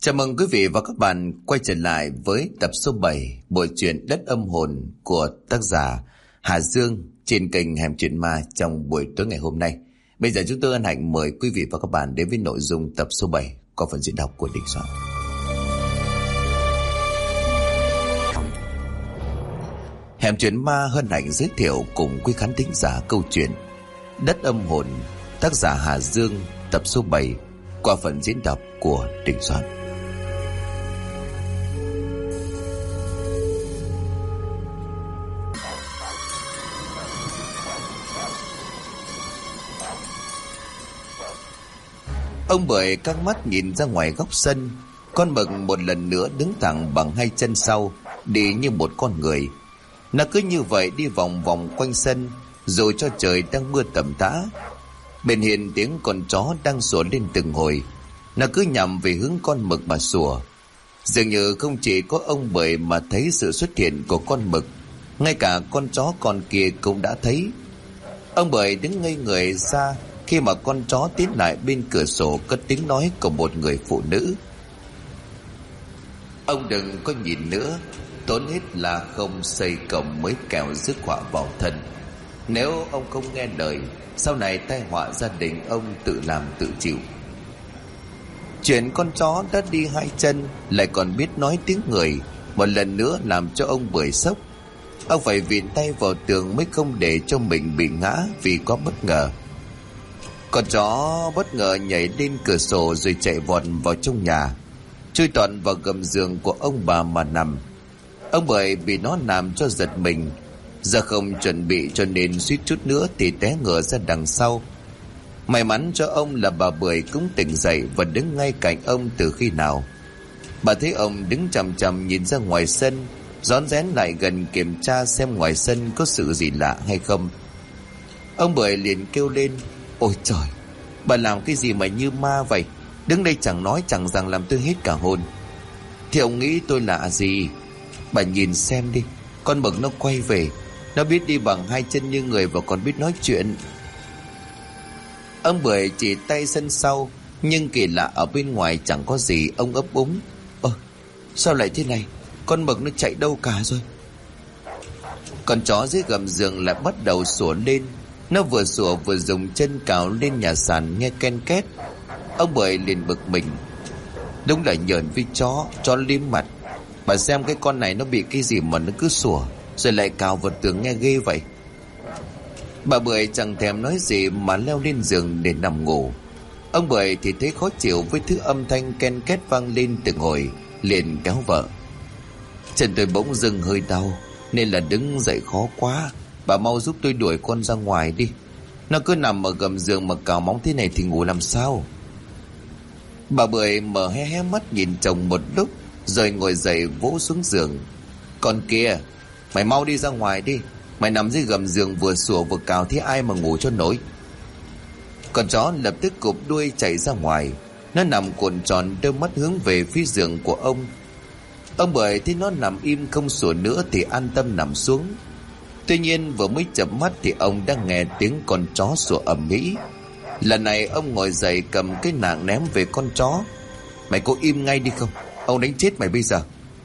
Chào mừng quý vị và các bạn quay trở lại với tập số 7 bộ truyện Đất Âm Hồn của tác giả Hà Dương trên kênh Hẻm Chuyện Ma trong buổi tối ngày hôm nay. Bây giờ chúng tôi hân hạnh mời quý vị và các bạn đến với nội dung tập số 7 qua phần diễn đọc của Đình Soạn. Hẻm Chuyện Ma hân hạnh giới thiệu cùng quý khán thính giả câu chuyện Đất Âm Hồn, tác giả Hà Dương, tập số 7 qua phần diễn đọc của Đình Soạn. Ông Bưởi căng mắt nhìn ra ngoài góc sân. Con mực một lần nữa đứng thẳng bằng hai chân sau, đi như một con người. Nó cứ như vậy đi vòng vòng quanh sân, dù cho trời đang mưa tầm tã. Bên hiên tiếng con chó đang sủa lên từng hồi. Nó cứ nhằm về hướng con mực mà sủa. Dường như không chỉ có ông Bưởi mà thấy sự xuất hiện của con mực, ngay cả con chó con kia cũng đã thấy. Ông Bưởi đứng ngây người ra khi mà con chó tiến lại bên cửa sổ cất tiếng nói của một người phụ nữ. Ông đừng có nhìn nữa, tốn hết là không xây cổng mới kẻo rước họa vào thân. Nếu ông không nghe lời, sau này tai họa gia đình ông tự làm tự chịu. Chuyện con chó đã đi hai chân lại còn biết nói tiếng người, một lần nữa làm cho ông Bưởi sốc. Ông phải vịn tay vào tường mới không để cho mình bị ngã vì quá bất ngờ. Con chó bất ngờ nhảy lên cửa sổ rồi chạy vọt vào trong nhà, chui toàn vào gầm giường của ông bà mà nằm. Ông Bưởi bị nó làm cho giật mình, giờ không chuẩn bị cho nên suýt chút nữa thì té ngửa ra đằng sau. May mắn cho ông là bà Bưởi cũng tỉnh dậy và đứng ngay cạnh ông từ khi nào. Bà thấy ông đứng chằm chằm nhìn ra ngoài sân, rón rén lại gần kiểm tra xem ngoài sân có sự gì lạ hay không. Ông Bưởi liền kêu lên: Ôi trời, bà làm cái gì mà như ma vậy? Đứng đây chẳng nói chẳng rằng làm tôi hết cả hồn. Thì ông nghĩ tôi lạ gì? Bà nhìn xem đi, con mực nó quay về. Nó biết đi bằng hai chân như người và còn biết nói chuyện. Ông Bưởi chỉ tay sân sau, nhưng kỳ lạ ở bên ngoài chẳng có gì. Ông ấp úng: Sao lại thế này? Con mực nó chạy đâu cả rồi? Con chó dưới gầm giường lại bắt đầu sủa lên. Nó vừa sủa vừa dùng chân cào lên nhà sàn nghe ken két. Ông Bưởi liền bực mình: Đúng là nhờn với chó liếm mặt. Bà xem cái con này nó bị cái gì mà nó cứ sủa rồi lại cào vào tường nghe ghê vậy. Bà Bưởi chẳng thèm nói gì mà leo lên giường để nằm ngủ. Ông Bưởi thì thấy khó chịu với thứ âm thanh ken két vang lên từng hồi, liền kéo vợ: Chân tôi bỗng dưng hơi đau nên là đứng dậy khó quá, bà mau giúp tôi đuổi con ra ngoài đi. Nó cứ nằm ở gầm giường mà cào móng thế này thì ngủ làm sao? Bà Bưởi mở hé hé mắt nhìn chồng một lúc rồi ngồi dậy vỗ xuống giường: Con kia, mày mau đi ra ngoài đi. Mày nằm dưới gầm giường vừa sủa vừa cào thế ai mà ngủ cho nổi. Con chó lập tức cụp đuôi chạy ra ngoài. Nó nằm cuộn tròn, đôi mắt hướng về phía giường của ông. Ông Bưởi thấy nó nằm im không sủa nữa thì an tâm nằm xuống. Tuy nhiên vừa mới chợp mắt thì ông đã nghe tiếng con chó sủa ầm ĩ. Lần này ông ngồi dậy cầm cái nạng ném về con chó: Mày có im ngay đi không, ông đánh chết mày bây giờ.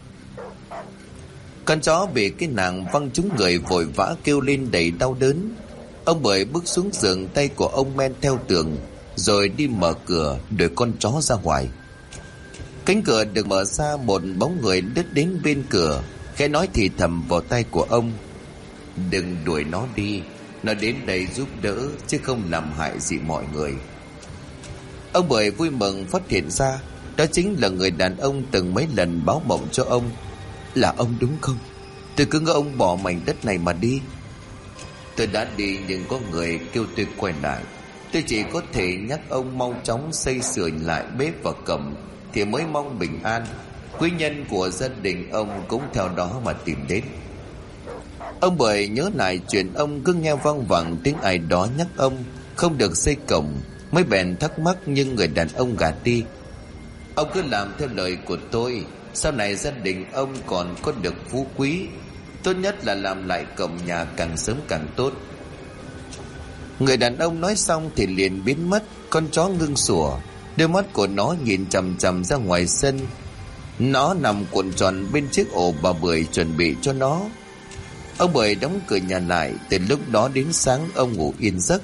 Con chó bị cái nạng văng trúng người vội vã kêu lên đầy đau đớn. Ông Bưởi bước xuống giường, tay của ông men theo tường rồi đi mở cửa đuổi con chó ra ngoài. Cánh cửa được mở ra, một bóng người lướt đến bên cửa, khẽ nói thì thầm vào tai của ông: Đừng đuổi nó đi, nó đến đây giúp đỡ chứ không làm hại gì mọi người. Ông Bưởi vui mừng phát hiện ra đó chính là người đàn ông từng mấy lần báo mộng cho ông. Là ông đúng không? Tôi cứ ngỡ ông bỏ mảnh đất này mà đi. Tôi đã đi nhưng có người kêu tôi quay lại. Tôi chỉ có thể nhắc ông mau chóng xây sửa lại bếp và cổng thì mới mong bình an. Quý nhân của gia đình ông cũng theo đó mà tìm đến. Ông Bưởi nhớ lại chuyện ông cứ nghe văng vẳng tiếng ai đó nhắc ông không được xây cổng, mới bèn thắc mắc nhưng người đàn ông gạt đi: Ông cứ làm theo lời của tôi, sau này gia đình ông còn có được phú quý. Tốt nhất là làm lại cổng nhà càng sớm càng tốt. Người đàn ông nói xong thì liền biến mất. Con chó ngưng sủa, Đôi mắt của nó nhìn chằm chằm ra ngoài sân. Nó nằm cuộn tròn bên chiếc ổ bà Bưởi chuẩn bị cho nó. Ông Bưởi đóng cửa nhà lại. Từ lúc đó đến sáng ông ngủ yên giấc.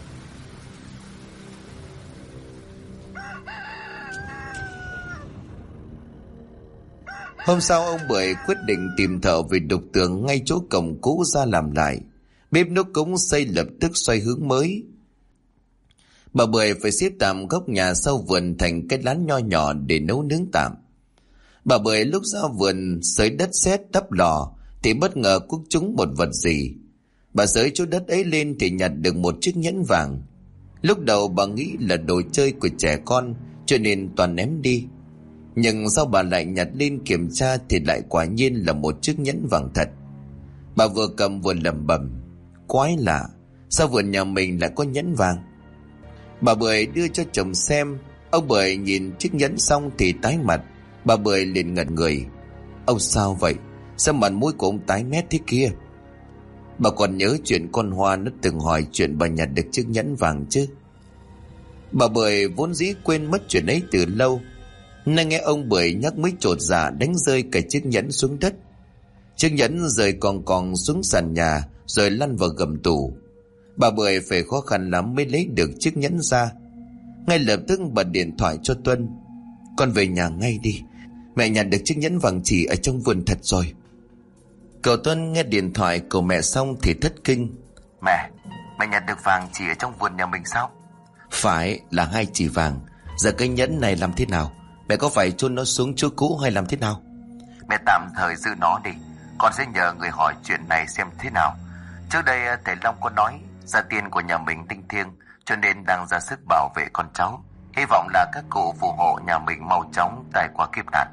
Hôm sau ông Bưởi quyết định tìm thợ về đục tường ngay chỗ cổng cũ ra làm lại. Bếp núc cũng xây lập tức xoay hướng mới. Bà Bưởi phải xếp tạm góc nhà sau vườn thành cái lán nho nhỏ để nấu nướng tạm. Bà Bưởi lúc ra vườn xới đất sét đắp lò thì bất ngờ cuốc trúng một vật gì. Bà xới chỗ đất ấy lên thì nhặt được một chiếc nhẫn vàng. Lúc đầu bà nghĩ là đồ chơi của trẻ con cho nên toàn ném đi. Nhưng sau bà lại nhặt lên kiểm tra thì lại quả nhiên là một chiếc nhẫn vàng thật. Bà vừa cầm vừa lẩm bẩm: quái lạ, sao vườn nhà mình lại có nhẫn vàng? Bà Bưởi đưa cho chồng xem. Ông Bưởi nhìn chiếc nhẫn xong thì tái mặt. Bà Bưởi liền ngẩn người: ông sao vậy? Sao mặt mũi của ông tái mét thế kia? Bà còn nhớ chuyện con Hoa nó từng hỏi chuyện bà nhặt được chiếc nhẫn vàng chứ? Bà Bưởi vốn dĩ quên mất chuyện ấy từ lâu, nay nghe ông Bưởi nhắc mới chột dạ đánh rơi cả chiếc nhẫn xuống đất. Chiếc nhẫn rơi còng xuống sàn nhà rồi lăn vào gầm tủ. Bà Bưởi phải khó khăn lắm mới lấy được chiếc nhẫn ra. Ngay lập tức bà điện thoại cho Tuân: con về nhà ngay đi, mẹ nhặt được chiếc nhẫn vàng chỉ ở trong vườn thật rồi. Cậu Tuân nghe điện thoại của mẹ xong thì thất kinh: mẹ nhặt được vàng chỉ ở trong vườn nhà mình sao? Phải, là 2 chỉ vàng. Giờ cái nhẫn này làm thế nào? Mẹ có phải chôn nó xuống chỗ cũ hay làm thế nào? Mẹ tạm thời giữ nó đi, con sẽ nhờ người hỏi chuyện này xem thế nào. Trước đây thầy Long có nói gia tiên của nhà mình tinh thiêng, cho nên đang ra sức bảo vệ con cháu. Hy vọng là các cụ phù hộ nhà mình mau chóng tai qua kiếp nạn.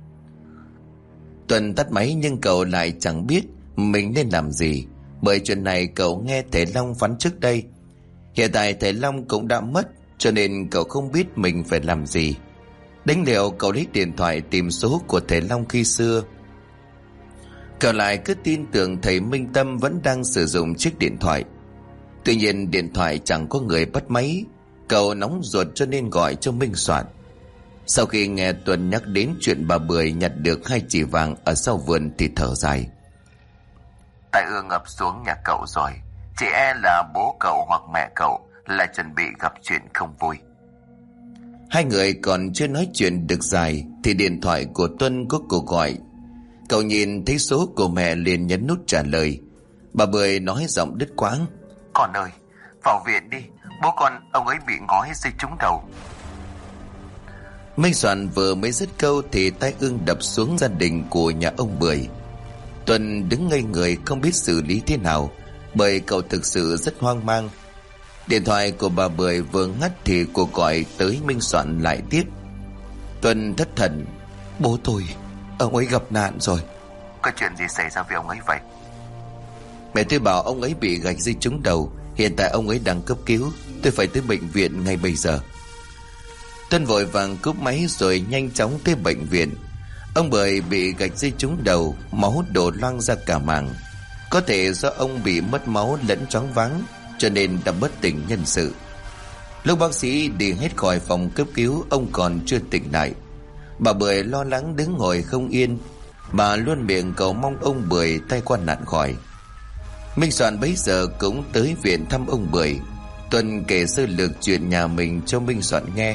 Tuần tắt máy nhưng cậu lại chẳng biết mình nên làm gì, bởi chuyện này cậu nghe thầy Long phán trước đây. Hiện tại thầy Long cũng đã mất, cho nên cậu không biết mình phải làm gì. Đánh liều cậu lấy điện thoại tìm số của thầy Long khi xưa. Cậu lại cứ tin tưởng thầy Minh Tâm vẫn đang sử dụng chiếc điện thoại. Tuy nhiên điện thoại chẳng có người bắt máy. Cậu nóng ruột cho nên gọi cho Minh Soạn. Sau khi nghe Tuấn nhắc đến chuyện bà Bưởi nhặt được 2 chỉ vàng ở sau vườn thì thở dài: tai ương ngập xuống nhà cậu rồi. Chỉ e là bố cậu hoặc mẹ cậu lại chuẩn bị gặp chuyện không vui. Hai người còn chưa nói chuyện được dài thì điện thoại của Tuân có cuộc gọi. Cậu nhìn thấy số của mẹ liền nhấn nút trả lời. Bà Bưởi nói giọng đứt quãng: con ơi, vào viện đi, bố con ông ấy bị ngói dây trúng đầu. Minh Soạn vừa mới dứt câu thì tai ương đập xuống gia đình của nhà ông Bưởi. Tuân đứng ngây người không biết xử lý thế nào, bởi cậu thực sự rất hoang mang. Điện thoại của bà Bưởi vừa ngắt thì cuộc gọi tới Minh Soạn lại tiếp. Tuân thất thần: bố tôi, ông ấy gặp nạn rồi. Có chuyện gì xảy ra với ông ấy vậy? Mẹ tôi bảo ông ấy bị gạch dây trúng đầu, hiện tại ông ấy đang cấp cứu, tôi phải tới bệnh viện ngay bây giờ. Tuân vội vàng cúp máy rồi nhanh chóng tới bệnh viện. Ông Bưởi bị gạch dây trúng đầu, máu đổ loang ra cả màng. Có thể do ông bị mất máu lẫn choáng váng, cho nên đã bất tỉnh nhân sự. Lúc bác sĩ đi hết khỏi phòng cấp cứu, ông còn chưa tỉnh lại. Bà Bưởi lo lắng đứng ngồi không yên, bà luôn miệng cầu mong ông Bưởi tai qua nạn khỏi. Minh Soạn bấy giờ cũng tới viện thăm ông Bưởi. Tuân kể sơ lược chuyện nhà mình cho Minh Soạn nghe.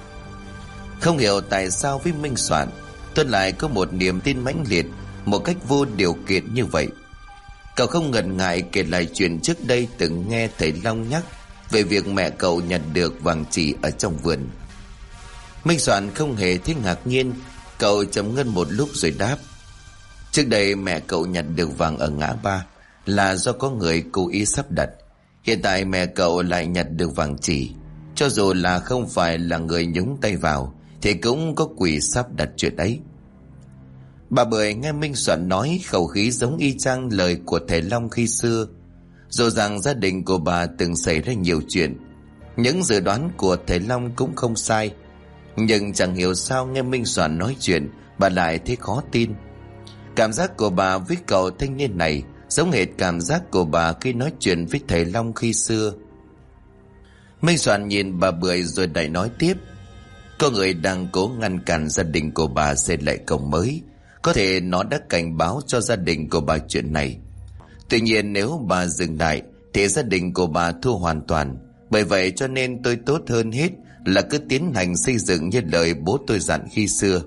Không hiểu tại sao với Minh Soạn, Tuân lại có một niềm tin mãnh liệt một cách vô điều kiện như vậy. Cậu không ngần ngại kể lại chuyện trước đây từng nghe thầy Long nhắc về việc mẹ cậu nhặt được vàng chỉ ở trong vườn. Minh Soạn không hề thấy ngạc nhiên. Cậu trầm ngâm một lúc rồi đáp: trước đây mẹ cậu nhặt được vàng ở ngã ba là do có người cố ý sắp đặt. Hiện tại mẹ cậu lại nhặt được vàng chỉ, cho dù là không phải là người nhúng tay vào thì cũng có quỷ sắp đặt chuyện ấy. Bà Bưởi nghe Minh Soạn nói, khẩu khí giống y chang lời của thầy Long khi xưa. Dù rằng gia đình của bà từng xảy ra nhiều chuyện, những dự đoán của thầy Long cũng không sai, nhưng chẳng hiểu sao nghe Minh Soạn nói chuyện bà lại thấy khó tin. Cảm giác của bà với cậu thanh niên này giống hệt cảm giác của bà khi nói chuyện với thầy Long khi xưa. Minh Soạn nhìn bà Bưởi rồi lại nói tiếp: Có người đang cố ngăn cản gia đình của bà xây lại cổng mới. Có thể nó đã cảnh báo cho gia đình của bà chuyện này. Tuy nhiên nếu bà dừng lại thì gia đình của bà thua hoàn toàn. Bởi vậy cho nên tôi tốt hơn hết là cứ tiến hành xây dựng như lời bố tôi dặn khi xưa.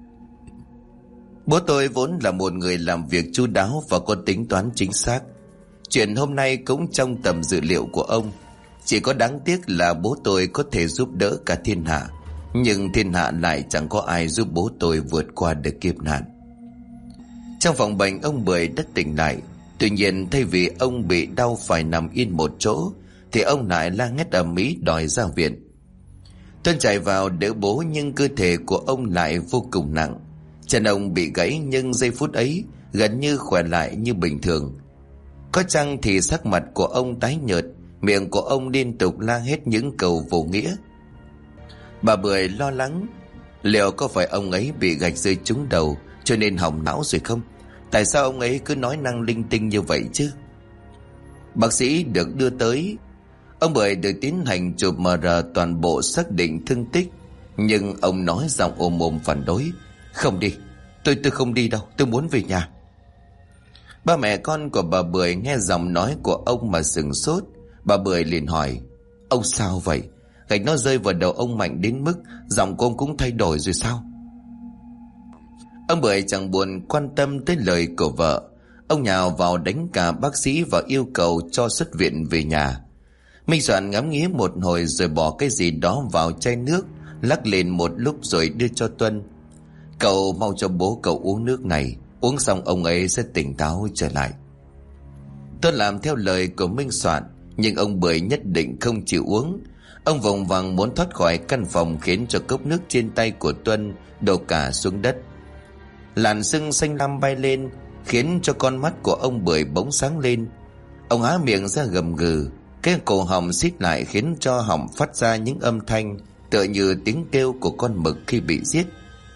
Bố tôi vốn là một người làm việc chu đáo và có tính toán chính xác. Chuyện hôm nay cũng trong tầm dự liệu của ông. Chỉ có đáng tiếc là bố tôi có thể giúp đỡ cả thiên hạ, nhưng thiên hạ lại chẳng có ai giúp bố tôi vượt qua được kiếp nạn. Trong phòng bệnh, ông Bưởi đã tỉnh lại. Tuy nhiên thay vì ông bị đau phải nằm yên một chỗ thì ông lại la hét ầm ĩ đòi ra viện. Tuân chạy vào đỡ bố, nhưng cơ thể của ông lại vô cùng nặng. Chân ông bị gãy nhưng giây phút ấy gần như khỏe lại như bình thường. Có chăng thì sắc mặt của ông tái nhợt, miệng của ông liên tục la hết những câu vô nghĩa. Bà Bưởi lo lắng, liệu có phải ông ấy bị gạch rơi trúng đầu cho nên hỏng não rồi không? Tại sao ông ấy cứ nói năng linh tinh như vậy chứ? Bác sĩ được đưa tới. Ông Bưởi được tiến hành chụp MR toàn bộ xác định thương tích, nhưng ông nói giọng ồm ồm phản đối. Không đi, tôi không đi đâu, tôi muốn về nhà. Ba mẹ con của bà Bưởi nghe giọng nói của ông mà sửng sốt. Bà Bưởi liền hỏi, ông sao vậy? Gạch nó rơi vào đầu ông mạnh đến mức giọng của ông cũng thay đổi rồi sao? Ông Bưởi chẳng buồn quan tâm tới lời của vợ. Ông nhào vào đánh cả bác sĩ và yêu cầu cho xuất viện về nhà. Minh Soạn ngắm nghía một hồi rồi bỏ cái gì đó vào chai nước, lắc lên một lúc rồi đưa cho Tuân. Cậu mau cho bố cậu uống nước này, uống xong ông ấy sẽ tỉnh táo trở lại. Tuân làm theo lời của Minh Soạn, nhưng ông Bưởi nhất định không chịu uống. Ông vùng vằng muốn thoát khỏi căn phòng, khiến cho cốc nước trên tay của Tuân đổ cả xuống đất. Làn sưng xanh lam bay lên, khiến cho con mắt của ông Bưởi bỗng sáng lên. Ông há miệng ra gầm gừ, cái cổ họng xít lại khiến cho họng phát ra những âm thanh tựa như tiếng kêu của con mực khi bị giết.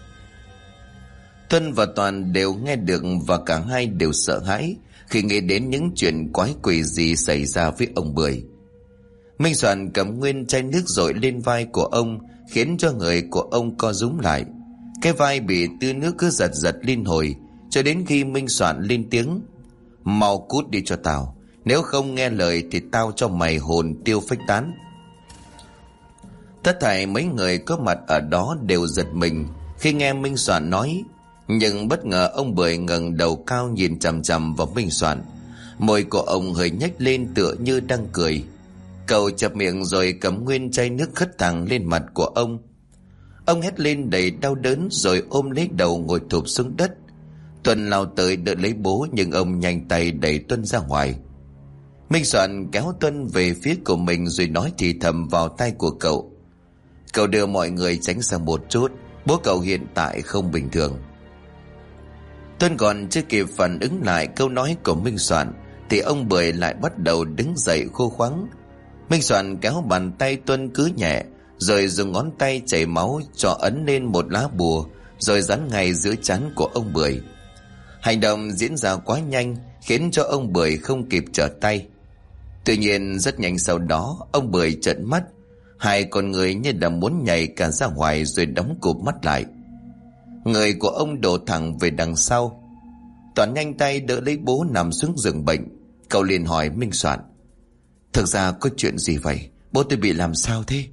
Tuân và Toàn đều nghe được và cả hai đều sợ hãi khi nghĩ đến những chuyện quái quỷ gì xảy ra với ông Bưởi. Minh Soạn cầm nguyên chai nước dội lên vai của ông, khiến cho người của ông co rúm lại. Cái vai bị tư nước cứ giật giật liên hồi, cho đến khi Minh Soạn lên tiếng, mau cút đi cho tao, nếu không nghe lời thì tao cho mày hồn tiêu phách tán. Tất thảy mấy người có mặt ở đó đều giật mình khi nghe Minh Soạn nói. Nhưng bất ngờ ông Bưởi ngẩng đầu cao nhìn chằm chằm vào Minh Soạn. Môi của ông hơi nhếch lên tựa như đang cười. Cậu chập miệng rồi cầm nguyên chai nước khất thẳng lên mặt của ông. Ông hét lên đầy đau đớn rồi ôm lấy đầu ngồi thụp xuống đất. Tuân lao tới đỡ lấy bố, nhưng ông nhanh tay đẩy Tuân ra ngoài. Minh Soạn kéo Tuân về phía của mình rồi nói thì thầm vào tai của cậu. Cậu đưa mọi người tránh sang một chút, bố cậu hiện tại không bình thường. Tuân còn chưa kịp phản ứng lại câu nói của Minh Soạn thì ông Bưởi lại bắt đầu đứng dậy khô khoắng. Minh Soạn kéo bàn tay Tuân cứ nhẹ, rồi dùng ngón tay chảy máu cho ấn lên một lá bùa, rồi dán ngay giữa trán của ông Bưởi. Hành động diễn ra quá nhanh khiến cho ông Bưởi không kịp trở tay. Tuy nhiên rất nhanh sau đó ông Bưởi trợn mắt, hai con người như là muốn nhảy cả ra ngoài rồi đóng cụp mắt lại. Người của ông đổ thẳng về đằng sau. Toàn nhanh tay đỡ lấy bố nằm xuống giường bệnh. Cậu liền hỏi Minh Soạn, thực ra có chuyện gì vậy? Bố tôi bị làm sao thế?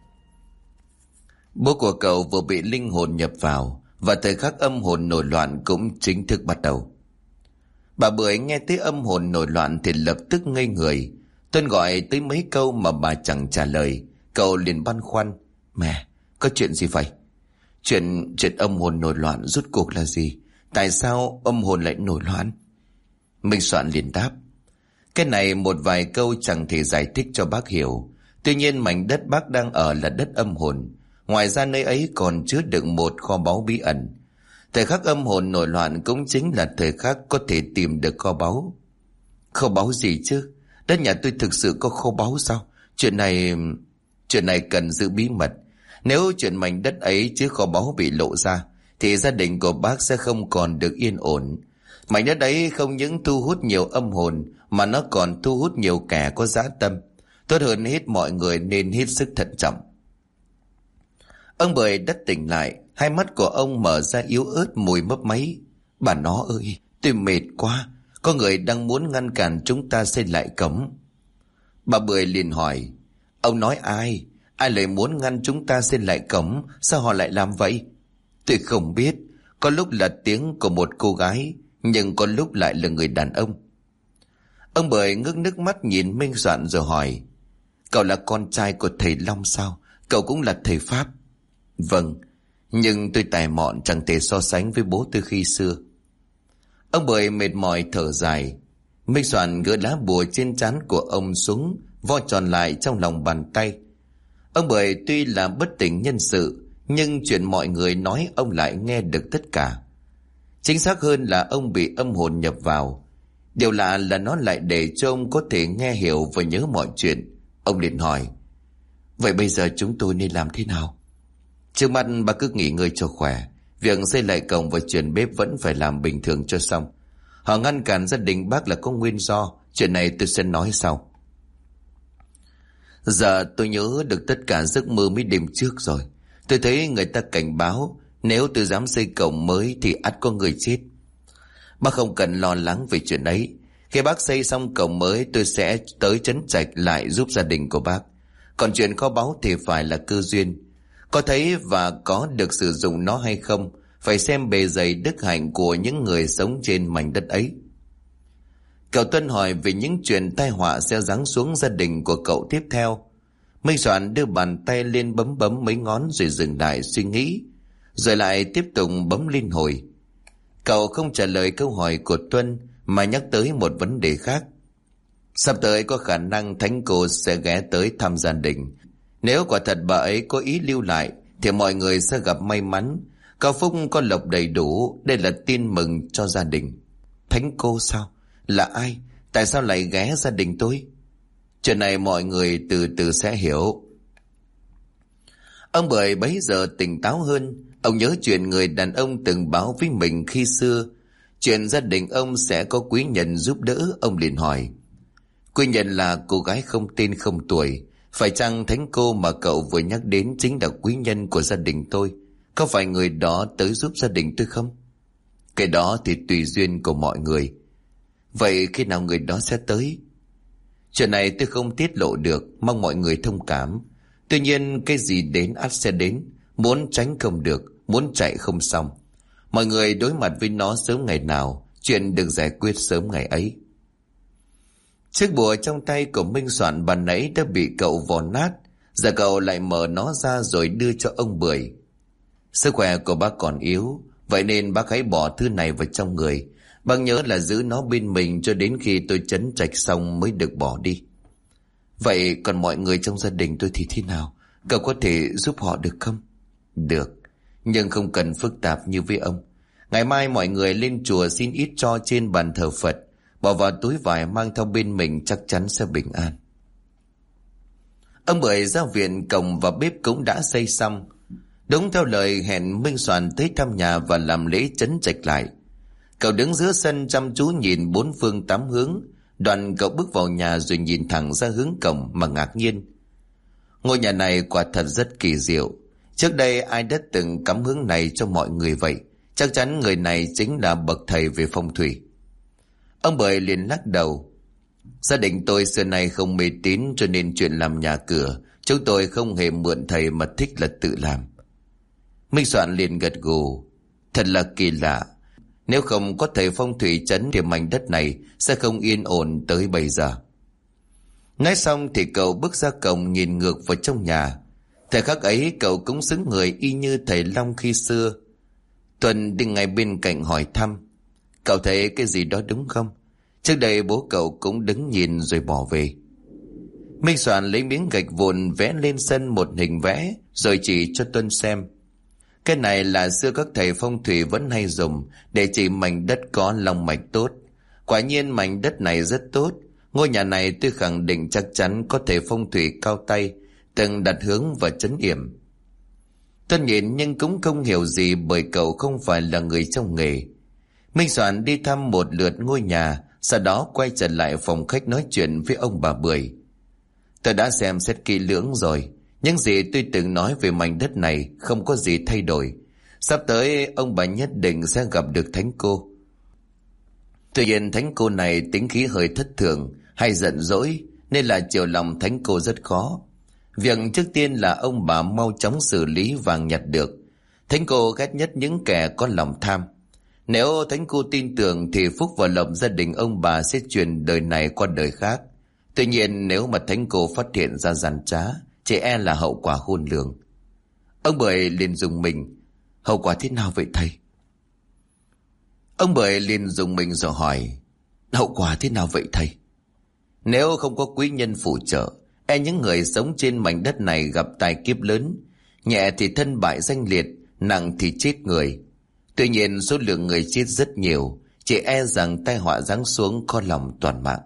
Bố của cậu vừa bị linh hồn nhập vào, và thời khắc âm hồn nổi loạn cũng chính thức bắt đầu. Bà Bưởi nghe tới âm hồn nổi loạn thì lập tức ngây người. Tuân gọi tới mấy câu mà bà chẳng trả lời. Cậu liền băn khoăn, mẹ, có chuyện gì vậy? Chuyện âm hồn nổi loạn rốt cuộc là gì? Tại sao âm hồn lại nổi loạn? Minh Soạn liền đáp, cái này một vài câu chẳng thể giải thích cho bác hiểu. Tuy nhiên mảnh đất bác đang ở là đất âm hồn. Ngoài ra nơi ấy còn chứa đựng một kho báu bí ẩn. Thời khắc âm hồn nổi loạn cũng chính là thời khắc có thể tìm được kho báu. Kho báu gì chứ? Đất nhà tôi thực sự có kho báu sao? Chuyện này cần giữ bí mật. Nếu chuyện mảnh đất ấy chứ kho báu bị lộ ra thì gia đình của bác sẽ không còn được yên ổn. Mảnh đất ấy không những thu hút nhiều âm hồn mà nó còn thu hút nhiều kẻ có dã tâm. Tốt hơn hết mọi người nên hết sức thận trọng. Ông Bưởi đã tỉnh lại, hai mắt của ông mở ra yếu ớt mùi mấp máy. Bà nó ơi, tôi mệt quá, có người đang muốn ngăn cản chúng ta xây lại cổng. Bà Bưởi liền hỏi, ông nói ai? Ai lại muốn ngăn chúng ta xây lại cổng? Sao họ lại làm vậy? Tôi không biết, có lúc là tiếng của một cô gái, nhưng có lúc lại là người đàn ông. Ông Bưởi ngước nước mắt nhìn Minh Soạn rồi hỏi, cậu là con trai của thầy Long sao? Cậu cũng là thầy Pháp. Vâng, nhưng tôi tài mọn chẳng thể so sánh với bố tôi khi xưa. Ông Bưởi mệt mỏi thở dài. Minh Soạn gỡ lá bùa trên trán của ông xuống, vo tròn lại trong lòng bàn tay. Ông Bưởi tuy là bất tỉnh nhân sự, nhưng chuyện mọi người nói ông lại nghe được tất cả. Chính xác hơn là ông bị âm hồn nhập vào. Điều lạ là nó lại để cho ông có thể nghe hiểu và nhớ mọi chuyện. Ông liền hỏi, vậy bây giờ chúng tôi nên làm thế nào? Trước mắt bà cứ nghỉ ngơi cho khỏe. Việc xây lại cổng và chuyển bếp vẫn phải làm bình thường cho xong. Họ ngăn cản gia đình bác là có nguyên do. Chuyện này tôi sẽ nói sau. Giờ tôi nhớ được tất cả giấc mơ mấy đêm trước rồi. Tôi thấy người ta cảnh báo nếu tôi dám xây cổng mới thì ắt có người chết. Bác không cần lo lắng về chuyện ấy. Khi bác xây xong cổng mới, tôi sẽ tới Trấn Trạch lại giúp gia đình của bác. Còn chuyện kho báu thì phải là cơ duyên. Có thấy và có được sử dụng nó hay không, phải xem bề dày đức hạnh của những người sống trên mảnh đất ấy. Cậu Tuân hỏi về những chuyện tai họa sẽ giáng xuống gia đình của cậu tiếp theo. Minh Soạn đưa bàn tay lên bấm bấm mấy ngón rồi dừng lại suy nghĩ, rồi lại tiếp tục bấm liên hồi. Cậu không trả lời câu hỏi của Tuân mà nhắc tới một vấn đề khác. Sắp tới có khả năng thánh cô sẽ ghé tới thăm gia đình. Nếu quả thật bà ấy có ý lưu lại thì mọi người sẽ gặp may mắn, có phúc có lộc đầy đủ. Đây là tin mừng cho gia đình. Thánh cô sao? Là ai? Tại sao lại ghé gia đình tôi? Chuyện này mọi người từ từ sẽ hiểu. Ông Bưởi bấy giờ tỉnh táo hơn. Ông nhớ chuyện người đàn ông từng báo với mình khi xưa, chuyện gia đình ông sẽ có quý nhân giúp đỡ. Ông liền hỏi, quý nhân là cô gái không tên không tuổi, phải chăng thánh cô mà cậu vừa nhắc đến chính là quý nhân của gia đình tôi? Có phải người đó tới giúp gia đình tôi không? Cái đó thì tùy duyên của mọi người. Vậy khi nào người đó sẽ tới? Chuyện này tôi không tiết lộ được, mong mọi người thông cảm. Tuy nhiên cái gì đến ắt sẽ đến. Muốn tránh không được, muốn chạy không xong. Mọi người đối mặt với nó sớm ngày nào, chuyện được giải quyết sớm ngày ấy. Chiếc bùa trong tay của Minh Soạn ban nãy đã bị cậu vò nát. Giờ cậu lại mở nó ra rồi đưa cho ông Bưởi. Sức khỏe của bác còn yếu, vậy nên bác hãy bỏ thư này vào trong người. Bác nhớ là giữ nó bên mình cho đến khi tôi trấn trạch xong mới được bỏ đi. Vậy còn mọi người trong gia đình tôi thì thế nào? Cậu có thể giúp họ được không? Được, nhưng không cần phức tạp như với ông. Ngày mai mọi người lên chùa xin ít tro trên bàn thờ Phật, bỏ vào túi vải mang theo bên mình, chắc chắn sẽ bình an. Ông Bưởi ra viện, cổng và bếp cũng đã xây xong. Đúng theo lời hẹn, Minh Soạn tới thăm nhà và làm lễ trấn trạch lại. Cậu đứng giữa sân chăm chú nhìn bốn phương tám hướng. Đoạn cậu bước vào nhà rồi nhìn thẳng ra hướng cổng mà ngạc nhiên. Ngôi nhà này quả thật rất kỳ diệu. Trước đây ai đã từng cắm hướng này cho mọi người vậy? Chắc chắn người này chính là bậc thầy về phong thủy. Ông Bưởi liền lắc đầu. Gia đình tôi xưa nay không mê tín, cho nên chuyện làm nhà cửa chúng tôi không hề mượn thầy mà thích là tự làm. Minh Soạn liền gật gù. Thật là kỳ lạ. Nếu không có thầy phong thủy trấn thì mảnh đất này sẽ không yên ổn tới bây giờ. Nói xong thì cậu bước ra cổng nhìn ngược vào trong nhà. Thời khắc ấy cậu cũng xứng người y như thầy Long khi xưa. Tuần đi ngay bên cạnh hỏi thăm. Cậu thấy cái gì đó đúng không? Trước đây bố cậu cũng đứng nhìn rồi bỏ về. Minh Soạn lấy miếng gạch vụn vẽ lên sân một hình vẽ rồi chỉ cho Tuân xem. Cái này là xưa các thầy phong thủy vẫn hay dùng để chỉ mảnh đất có long mạch tốt. Quả nhiên mảnh đất này rất tốt. Ngôi nhà này tôi khẳng định chắc chắn có thầy phong thủy cao tay từng đặt hướng và trấn yểm. Tuân nhìn nhưng cũng không hiểu gì bởi cậu không phải là người trong nghề. Minh Soạn đi thăm một lượt ngôi nhà, sau đó quay trở lại phòng khách nói chuyện với ông bà Bưởi. Tôi đã xem xét kỹ lưỡng rồi, Những gì tôi từng nói về mảnh đất này không có gì thay đổi. Sắp tới ông bà nhất định sẽ gặp được thánh cô. Tuy nhiên thánh cô này tính khí hơi thất thường hay giận dỗi, nên là chiều lòng thánh cô rất khó. Việc trước tiên là ông bà mau chóng xử lý vàng nhặt được. Thánh cô ghét nhất những kẻ có lòng tham. Nếu thánh cô tin tưởng thì phúc và lộc gia đình ông bà sẽ truyền đời này qua đời khác. Tuy nhiên nếu mà thánh cô phát hiện ra giàn trá, chỉ e là hậu quả khôn lường. Ông Bưởi liền dùng mình. Hậu quả thế nào vậy thầy? Ông Bưởi liền dùng mình rồi hỏi. Hậu quả thế nào vậy thầy? Nếu không có quý nhân phù trợ, e những người sống trên mảnh đất này gặp tai kiếp lớn. Nhẹ thì thân bại danh liệt, nặng thì chết người. Tuy nhiên số lượng người chết rất nhiều, chỉ e rằng tai họa giáng xuống khó lòng toàn mạng.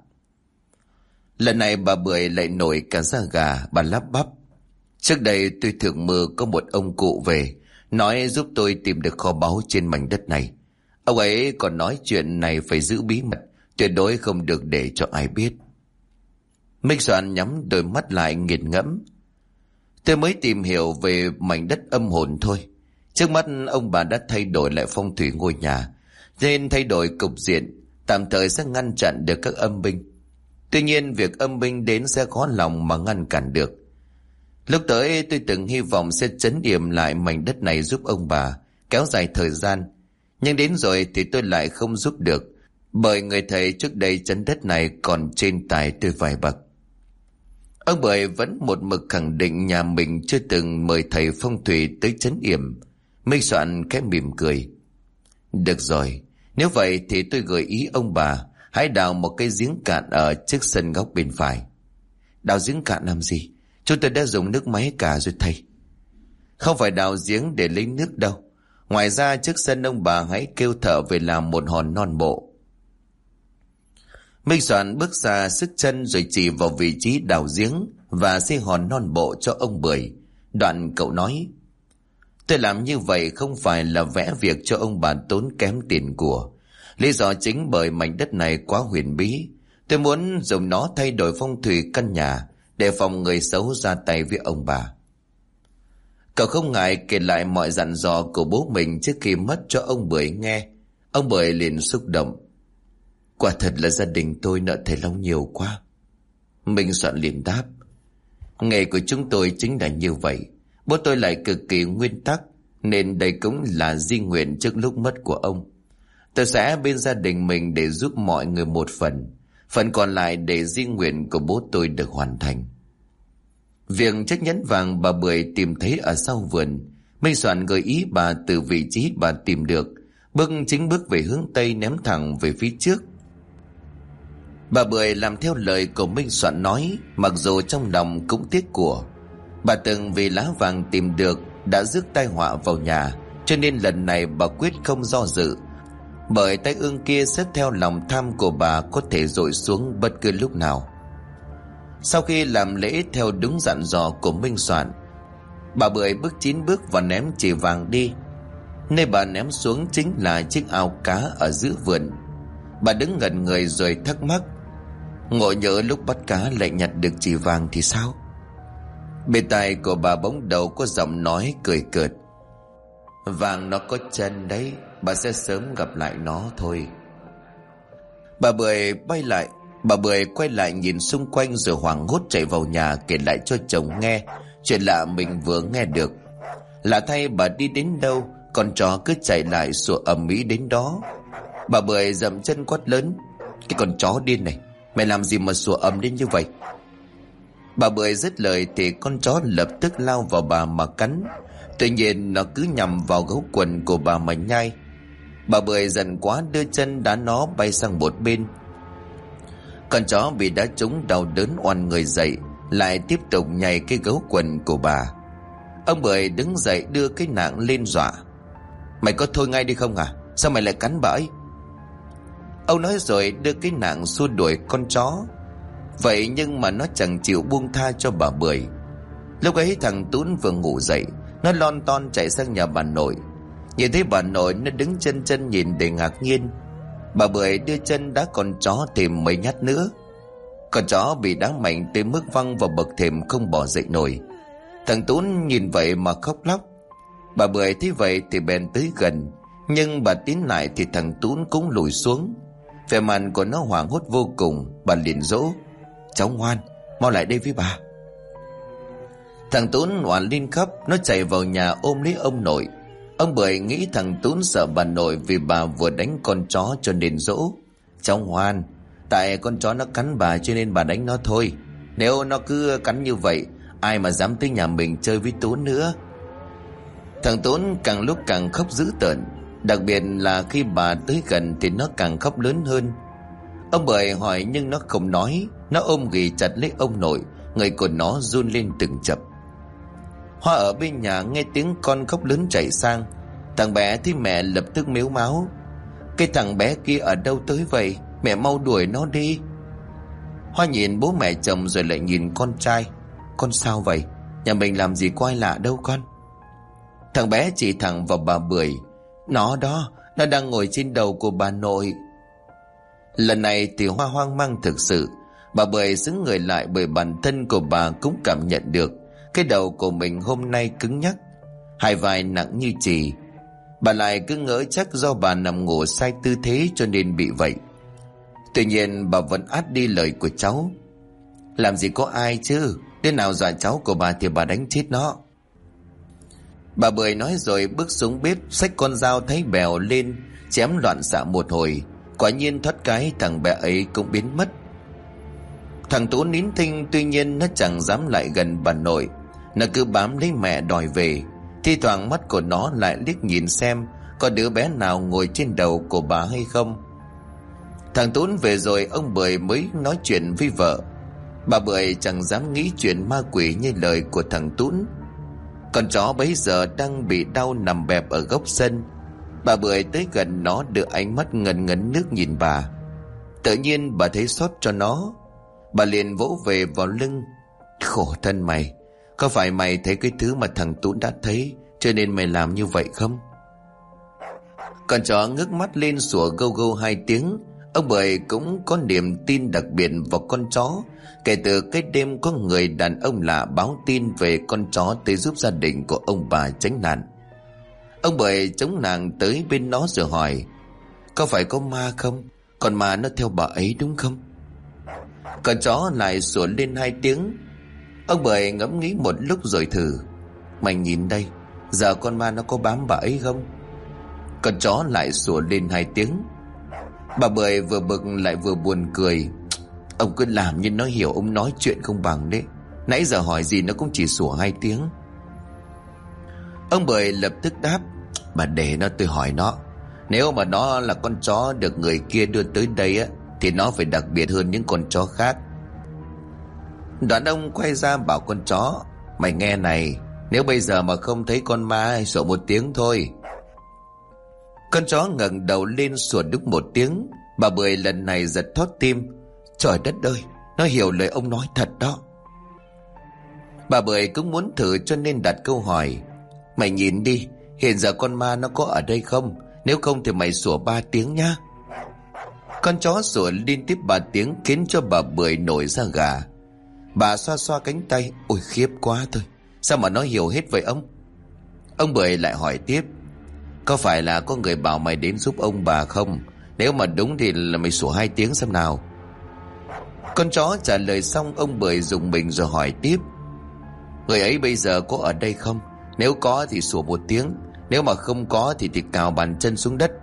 Lần này bà Bưởi lại nổi cả da gà, bà lắp bắp. Trước đây tôi thường mơ có một ông cụ về, nói giúp tôi tìm được kho báu trên mảnh đất này. Ông ấy còn nói chuyện này phải giữ bí mật, tuyệt đối không được để cho ai biết. Minh Soạn nhắm đôi mắt lại nghiền ngẫm. Tôi mới tìm hiểu về mảnh đất âm hồn thôi. Trước mắt ông bà đã thay đổi lại phong thủy ngôi nhà, nên thay đổi cục diện, tạm thời sẽ ngăn chặn được các âm binh. Tuy nhiên việc âm binh đến sẽ khó lòng mà ngăn cản được. Lúc tới tôi từng hy vọng sẽ trấn yểm lại mảnh đất này giúp ông bà, kéo dài thời gian. Nhưng đến rồi thì tôi lại không giúp được, bởi người thầy trước đây trấn đất này còn trên tài tôi vài bậc. Ông Bưởi vẫn một mực khẳng định nhà mình chưa từng mời thầy phong thủy tới trấn yểm. Minh Soạn khẽ mỉm cười. Được rồi, nếu vậy thì tôi gợi ý ông bà hãy đào một cái giếng cạn ở trước sân góc bên phải. Đào giếng cạn làm gì? Chúng tôi đã dùng nước máy cả rồi thầy. Không phải đào giếng để lấy nước đâu. Ngoài ra trước sân ông bà hãy kêu thợ về làm một hòn non bộ. Minh Soạn bước ra sức chân rồi chỉ vào vị trí đào giếng và xây hòn non bộ cho ông Bưởi. Đoạn cậu nói. Tôi làm như vậy không phải là vẽ việc cho ông bà tốn kém tiền của. Lý do chính bởi mảnh đất này quá huyền bí. Tôi muốn dùng nó thay đổi phong thủy căn nhà để phòng người xấu ra tay với ông bà. Cậu không ngại kể lại mọi dặn dò của bố mình trước khi mất cho ông Bưởi nghe. Ông Bưởi liền xúc động. Quả thật là gia đình tôi nợ thầy Long nhiều quá. Minh Soạn liền đáp. Nghề của chúng tôi chính là như vậy. Bố tôi lại cực kỳ nguyên tắc, nên đây cũng là di nguyện trước lúc mất của ông. Tôi sẽ bên gia đình mình để giúp mọi người một phần. Phần còn lại để di nguyện của bố tôi được hoàn thành. Việc chiếc nhẫn vàng bà Bưởi tìm thấy ở sau vườn, Minh Soạn gợi ý bà từ vị trí bà tìm được, chính bước về hướng Tây ném thẳng về phía trước. Bà Bưởi làm theo lời của Minh Soạn nói, mặc dù trong lòng cũng tiếc của. Bà từng vì lá vàng tìm được đã rước tai họa vào nhà, cho nên lần này bà quyết không do dự, bởi tai ương kia sẽ theo lòng tham của bà có thể dội xuống bất cứ lúc nào. Sau khi làm lễ theo đúng dặn dò của Minh Soạn, bà Bưởi bước 9 bước và ném chỉ vàng đi. Nơi bà ném xuống chính là chiếc ao cá ở giữa vườn. Bà đứng ngẩn người rồi thắc mắc, ngộ nhỡ lúc bắt cá lại nhặt được chỉ vàng thì sao? Bên tai của bà bỗng đầu có giọng nói cười cợt. Vàng nó có chân đấy, bà sẽ sớm gặp lại nó thôi. Bà Bưởi quay lại nhìn xung quanh rồi hoảng hốt chạy vào nhà kể lại cho chồng nghe chuyện lạ mình vừa nghe được. Lạ thay bà đi đến đâu, con chó cứ chạy lại sủa ầm ĩ đến đó. Bà Bưởi dậm chân quát lớn. Cái con chó điên này, mày làm gì mà sủa ầm lên như vậy? Bà Bưởi dứt lời thì con chó lập tức lao vào bà mà cắn. Tuy nhiên nó cứ nhằm vào gấu quần của bà mà nhai. Bà Bưởi giận quá đưa chân đá nó bay sang một bên. Con chó bị đá trúng đau đớn oằn người dậy, lại tiếp tục nhảy cái gấu quần của bà. Ông Bưởi đứng dậy đưa cái nạng lên dọa. Mày có thôi ngay đi không à? Sao mày lại cắn bà ấy? Ông nói rồi đưa cái nạng xua đuổi con chó. Vậy nhưng mà nó chẳng chịu buông tha cho bà Bưởi. Lúc ấy thằng Tún vừa ngủ dậy, nó lon ton chạy sang nhà bà nội. Nhìn thấy bà nội, nó đứng chân chân nhìn để ngạc nhiên. Bà Bưởi đưa chân đá con chó thêm mấy nhát nữa. Con chó bị đá mạnh tới mức văng vào bậc thềm không bỏ dậy nổi. Thằng Tún nhìn vậy mà khóc lóc. Bà Bưởi thấy vậy thì bèn tới gần, nhưng bà tiến lại thì thằng Tún cũng lùi xuống. Vẻ mặt của nó hoảng hốt vô cùng. Bà liền dỗ: cháu ngoan, mau lại đây với bà. Thằng Tún oằn lên khóc. Nó chạy vào nhà ôm lấy ông nội. Ông Bưởi nghĩ thằng Tún sợ bà nội vì bà vừa đánh con chó cho nên dỗ: cháu ngoan, tại con chó nó cắn bà cho nên bà đánh nó thôi. Nếu nó cứ cắn như vậy, ai mà dám tới nhà mình chơi với Tún nữa. Thằng Tún càng lúc càng khóc dữ tợn. Đặc biệt là khi bà tới gần thì nó càng khóc lớn hơn. Ông Bưởi hỏi nhưng nó không nói. Nó ôm ghì chặt lấy ông nội. Người của nó run lên từng chập. Hoa ở bên nhà nghe tiếng con khóc lớn chạy sang. Thằng bé thấy mẹ lập tức mếu máo: cái thằng bé kia ở đâu tới vậy? Mẹ mau đuổi nó đi. Hoa nhìn bố mẹ chồng rồi lại nhìn con trai: con sao vậy? Nhà mình làm gì có ai lạ đâu con. Thằng bé chỉ thẳng vào bà Bưởi: nó đó, nó đang ngồi trên đầu của bà nội. Lần này thì Hoa hoang mang thực sự. Bà Bưởi xứng người lại bởi bản thân của bà cũng cảm nhận được cái đầu của mình hôm nay cứng nhắc, hai vai nặng như chì. Bà lại cứ ngỡ chắc do bà nằm ngủ sai tư thế cho nên bị vậy. Tuy nhiên bà vẫn át đi lời của cháu: làm gì có ai chứ, đứa nào dọa cháu của bà thì bà đánh chết nó. Bà Bưởi nói rồi bước xuống bếp, xách con dao thái bèo lên chém loạn xạ một hồi. Quả nhiên thoát cái thằng bé ấy cũng biến mất. Thằng Tú nín thinh, tuy nhiên nó chẳng dám lại gần bà nội. Nó cứ bám lấy mẹ đòi về. Thi thoảng mắt của nó lại liếc nhìn xem có đứa bé nào ngồi trên đầu của bà hay không. Thằng Tú về rồi ông Bưởi mới nói chuyện với vợ. Bà Bưởi chẳng dám nghĩ chuyện ma quỷ như lời của thằng Tú. Con chó bấy giờ đang bị đau nằm bẹp ở góc sân. Bà Bưởi tới gần nó đưa ánh mắt ngần ngấn nước nhìn bà. Tự nhiên bà thấy xót cho nó. Bà liền vỗ về vào lưng: khổ thân mày, có phải mày thấy cái thứ mà thằng Tú đã thấy cho nên mày làm như vậy không? Con chó ngước mắt lên sủa gâu gâu 2 tiếng. Ông Bưởi cũng có niềm tin đặc biệt vào con chó. Kể từ cái đêm có người đàn ông lạ báo tin về con chó tới giúp gia đình của ông bà tránh nạn, ông Bưởi chống nàng tới bên nó rồi hỏi: có phải có ma không? Còn ma nó theo bà ấy đúng không? Con chó lại sủa lên 2 tiếng. Ông Bưởi ngẫm nghĩ một lúc rồi thử: mày nhìn đây, giờ con ma nó có bám bà ấy không? Con chó lại sủa lên 2 tiếng. Bà Bưởi vừa bực lại vừa buồn cười: ông cứ làm như nó hiểu ông nói chuyện không bằng đấy. Nãy giờ hỏi gì nó cũng chỉ sủa 2 tiếng. Ông Bưởi lập tức đáp: bà để nó, tôi hỏi nó. Nếu mà nó là con chó được người kia đưa tới đây á, thì nó phải đặc biệt hơn những con chó khác. Đoạn ông quay ra bảo con chó: mày nghe này, nếu bây giờ mà không thấy con ma sủa 1 tiếng thôi. Con chó ngẩng đầu lên sủa đúng 1 tiếng. Bà Bưởi lần này giật thót tim: trời đất ơi, nó hiểu lời ông nói thật đó. Bà Bưởi cũng muốn thử cho nên đặt câu hỏi: mày nhìn đi, hiện giờ con ma nó có ở đây không? Nếu không thì mày sủa 3 tiếng nhá. Con chó sủa liên tiếp 3 tiếng khiến cho bà Bưởi nổi da gà. Bà xoa xoa cánh tay: ôi khiếp quá thôi, sao mà nó hiểu hết vậy ông? Ông Bưởi lại hỏi tiếp: có phải là có người bảo mày đến giúp ông bà không? Nếu mà đúng thì là mày sủa 2 tiếng xem nào. Con chó trả lời xong, ông Bưởi rùng mình rồi hỏi tiếp: người ấy bây giờ có ở đây không? Nếu có thì sủa 1 tiếng, nếu mà không có thì cào bàn chân xuống đất.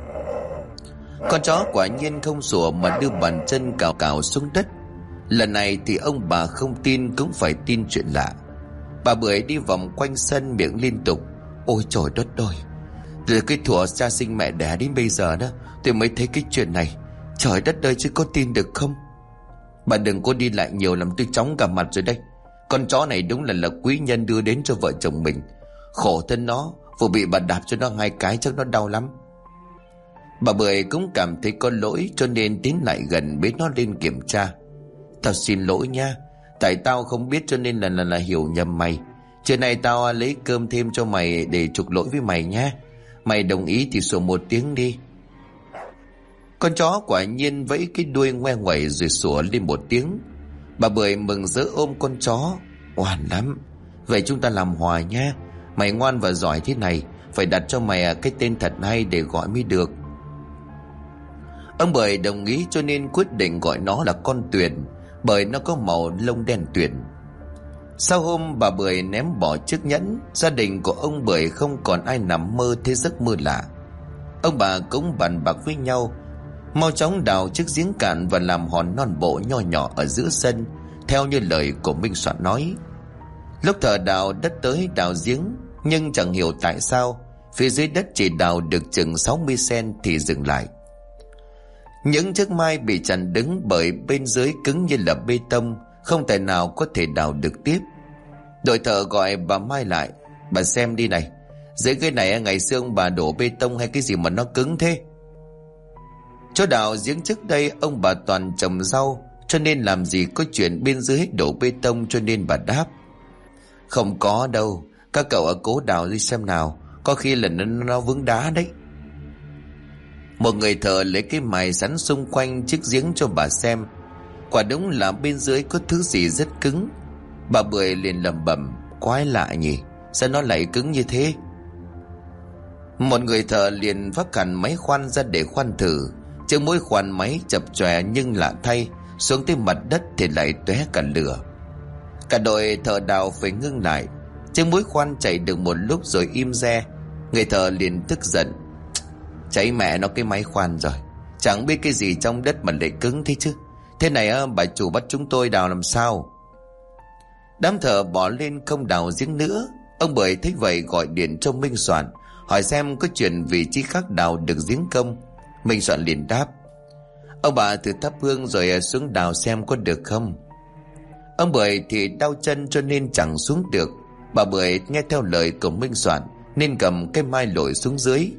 Con chó quả nhiên không sủa mà đưa bàn chân cào cào xuống đất. Lần này thì ông bà không tin cũng phải tin chuyện lạ. Bà Bưởi đi vòng quanh sân miệng liên tục: ôi trời đất ơi, từ cái thuở cha sinh mẹ đẻ đến bây giờ đó tôi mới thấy cái chuyện này. Trời đất ơi, chứ có tin được không? Bà đừng có đi lại nhiều làm tôi chóng cả mặt rồi đây. Con chó này đúng là quý nhân đưa đến cho vợ chồng mình. Khổ thân nó, vừa bị bà đạp cho nó 2 cái chắc nó đau lắm. Bà Bưởi cũng cảm thấy có lỗi cho nên tiến lại gần bế nó lên kiểm tra. Tao xin lỗi nha, tại tao không biết cho nên là hiểu nhầm mày. Trưa nay tao lấy cơm thêm cho mày để chuộc lỗi với mày nha. Mày đồng ý thì sủa 1 tiếng đi. Con chó quả nhiên vẫy cái đuôi ngoe ngoẩy rồi sủa lên 1 tiếng. Bà Bưởi mừng rỡ ôm con chó: oan lắm, Vậy chúng ta làm hòa nha. Mày ngoan và giỏi thế này, phải đặt cho mày cái tên thật hay để gọi mới được. Ông Bưởi đồng ý, cho nên quyết định gọi nó là con Tuyền, bởi nó có màu lông đen tuyền. Sau hôm bà Bưởi ném bỏ chiếc nhẫn, gia đình của ông Bưởi không còn ai nằm mơ thế giấc mơ lạ. Ông bà cũng bàn bạc với nhau mau chóng đào chiếc giếng cạn và làm hòn non bộ nho nhỏ ở giữa sân, theo như lời của Minh Soạn nói. Lúc thợ đào đất tới đào giếng, nhưng chẳng hiểu tại sao phía dưới đất chỉ đào được chừng 60 cm thì dừng lại. Những chiếc mai bị chặn đứng bởi bên dưới cứng như là bê tông, không thể nào có thể đào được tiếp. Đội thợ gọi bà Mai lại. Bà xem đi này, dưới cái này ngày xưa ông bà đổ bê tông hay cái gì mà nó cứng thế? Chỗ đào giếng trước đây ông bà toàn trồng rau, cho nên làm gì có chuyện bên dưới đổ bê tông, cho nên bà đáp. Không có đâu, các cậu ở cố đào đi xem nào, có khi là nó vướng đá đấy. Một người thợ lấy cái mài sắn xung quanh chiếc giếng cho bà xem. Quả đúng là bên dưới có thứ gì rất cứng. Bà Bưởi liền lẩm bẩm, quái lạ nhỉ, sao nó lại cứng như thế? Một người thợ liền vác hẳn máy khoan ra để khoan thử. Chiếc mũi khoan máy chập chòe, nhưng lạ thay, xuống tới mặt đất thì lại tóe cả lửa. Cả đội thợ đào phải ngưng lại. Chiếc mũi khoan chạy được một lúc rồi im re. Người thợ liền tức giận, cháy mẹ nó cái máy khoan rồi, chẳng biết cái gì trong đất mà lại cứng thế chứ. Thế này bà chủ bắt chúng tôi đào làm sao? Đám thợ bỏ lên không đào giếng nữa. Ông Bưởi thấy vậy gọi điện cho Minh Soạn, hỏi xem có chuyện vị trí khác đào được giếng không. Minh Soạn liền đáp, ông bà thử thắp hương rồi xuống đào xem có được không. Ông Bưởi thì đau chân cho nên chẳng xuống được. Bà Bưởi nghe theo lời của Minh Soạn nên cầm cái mai lội xuống dưới.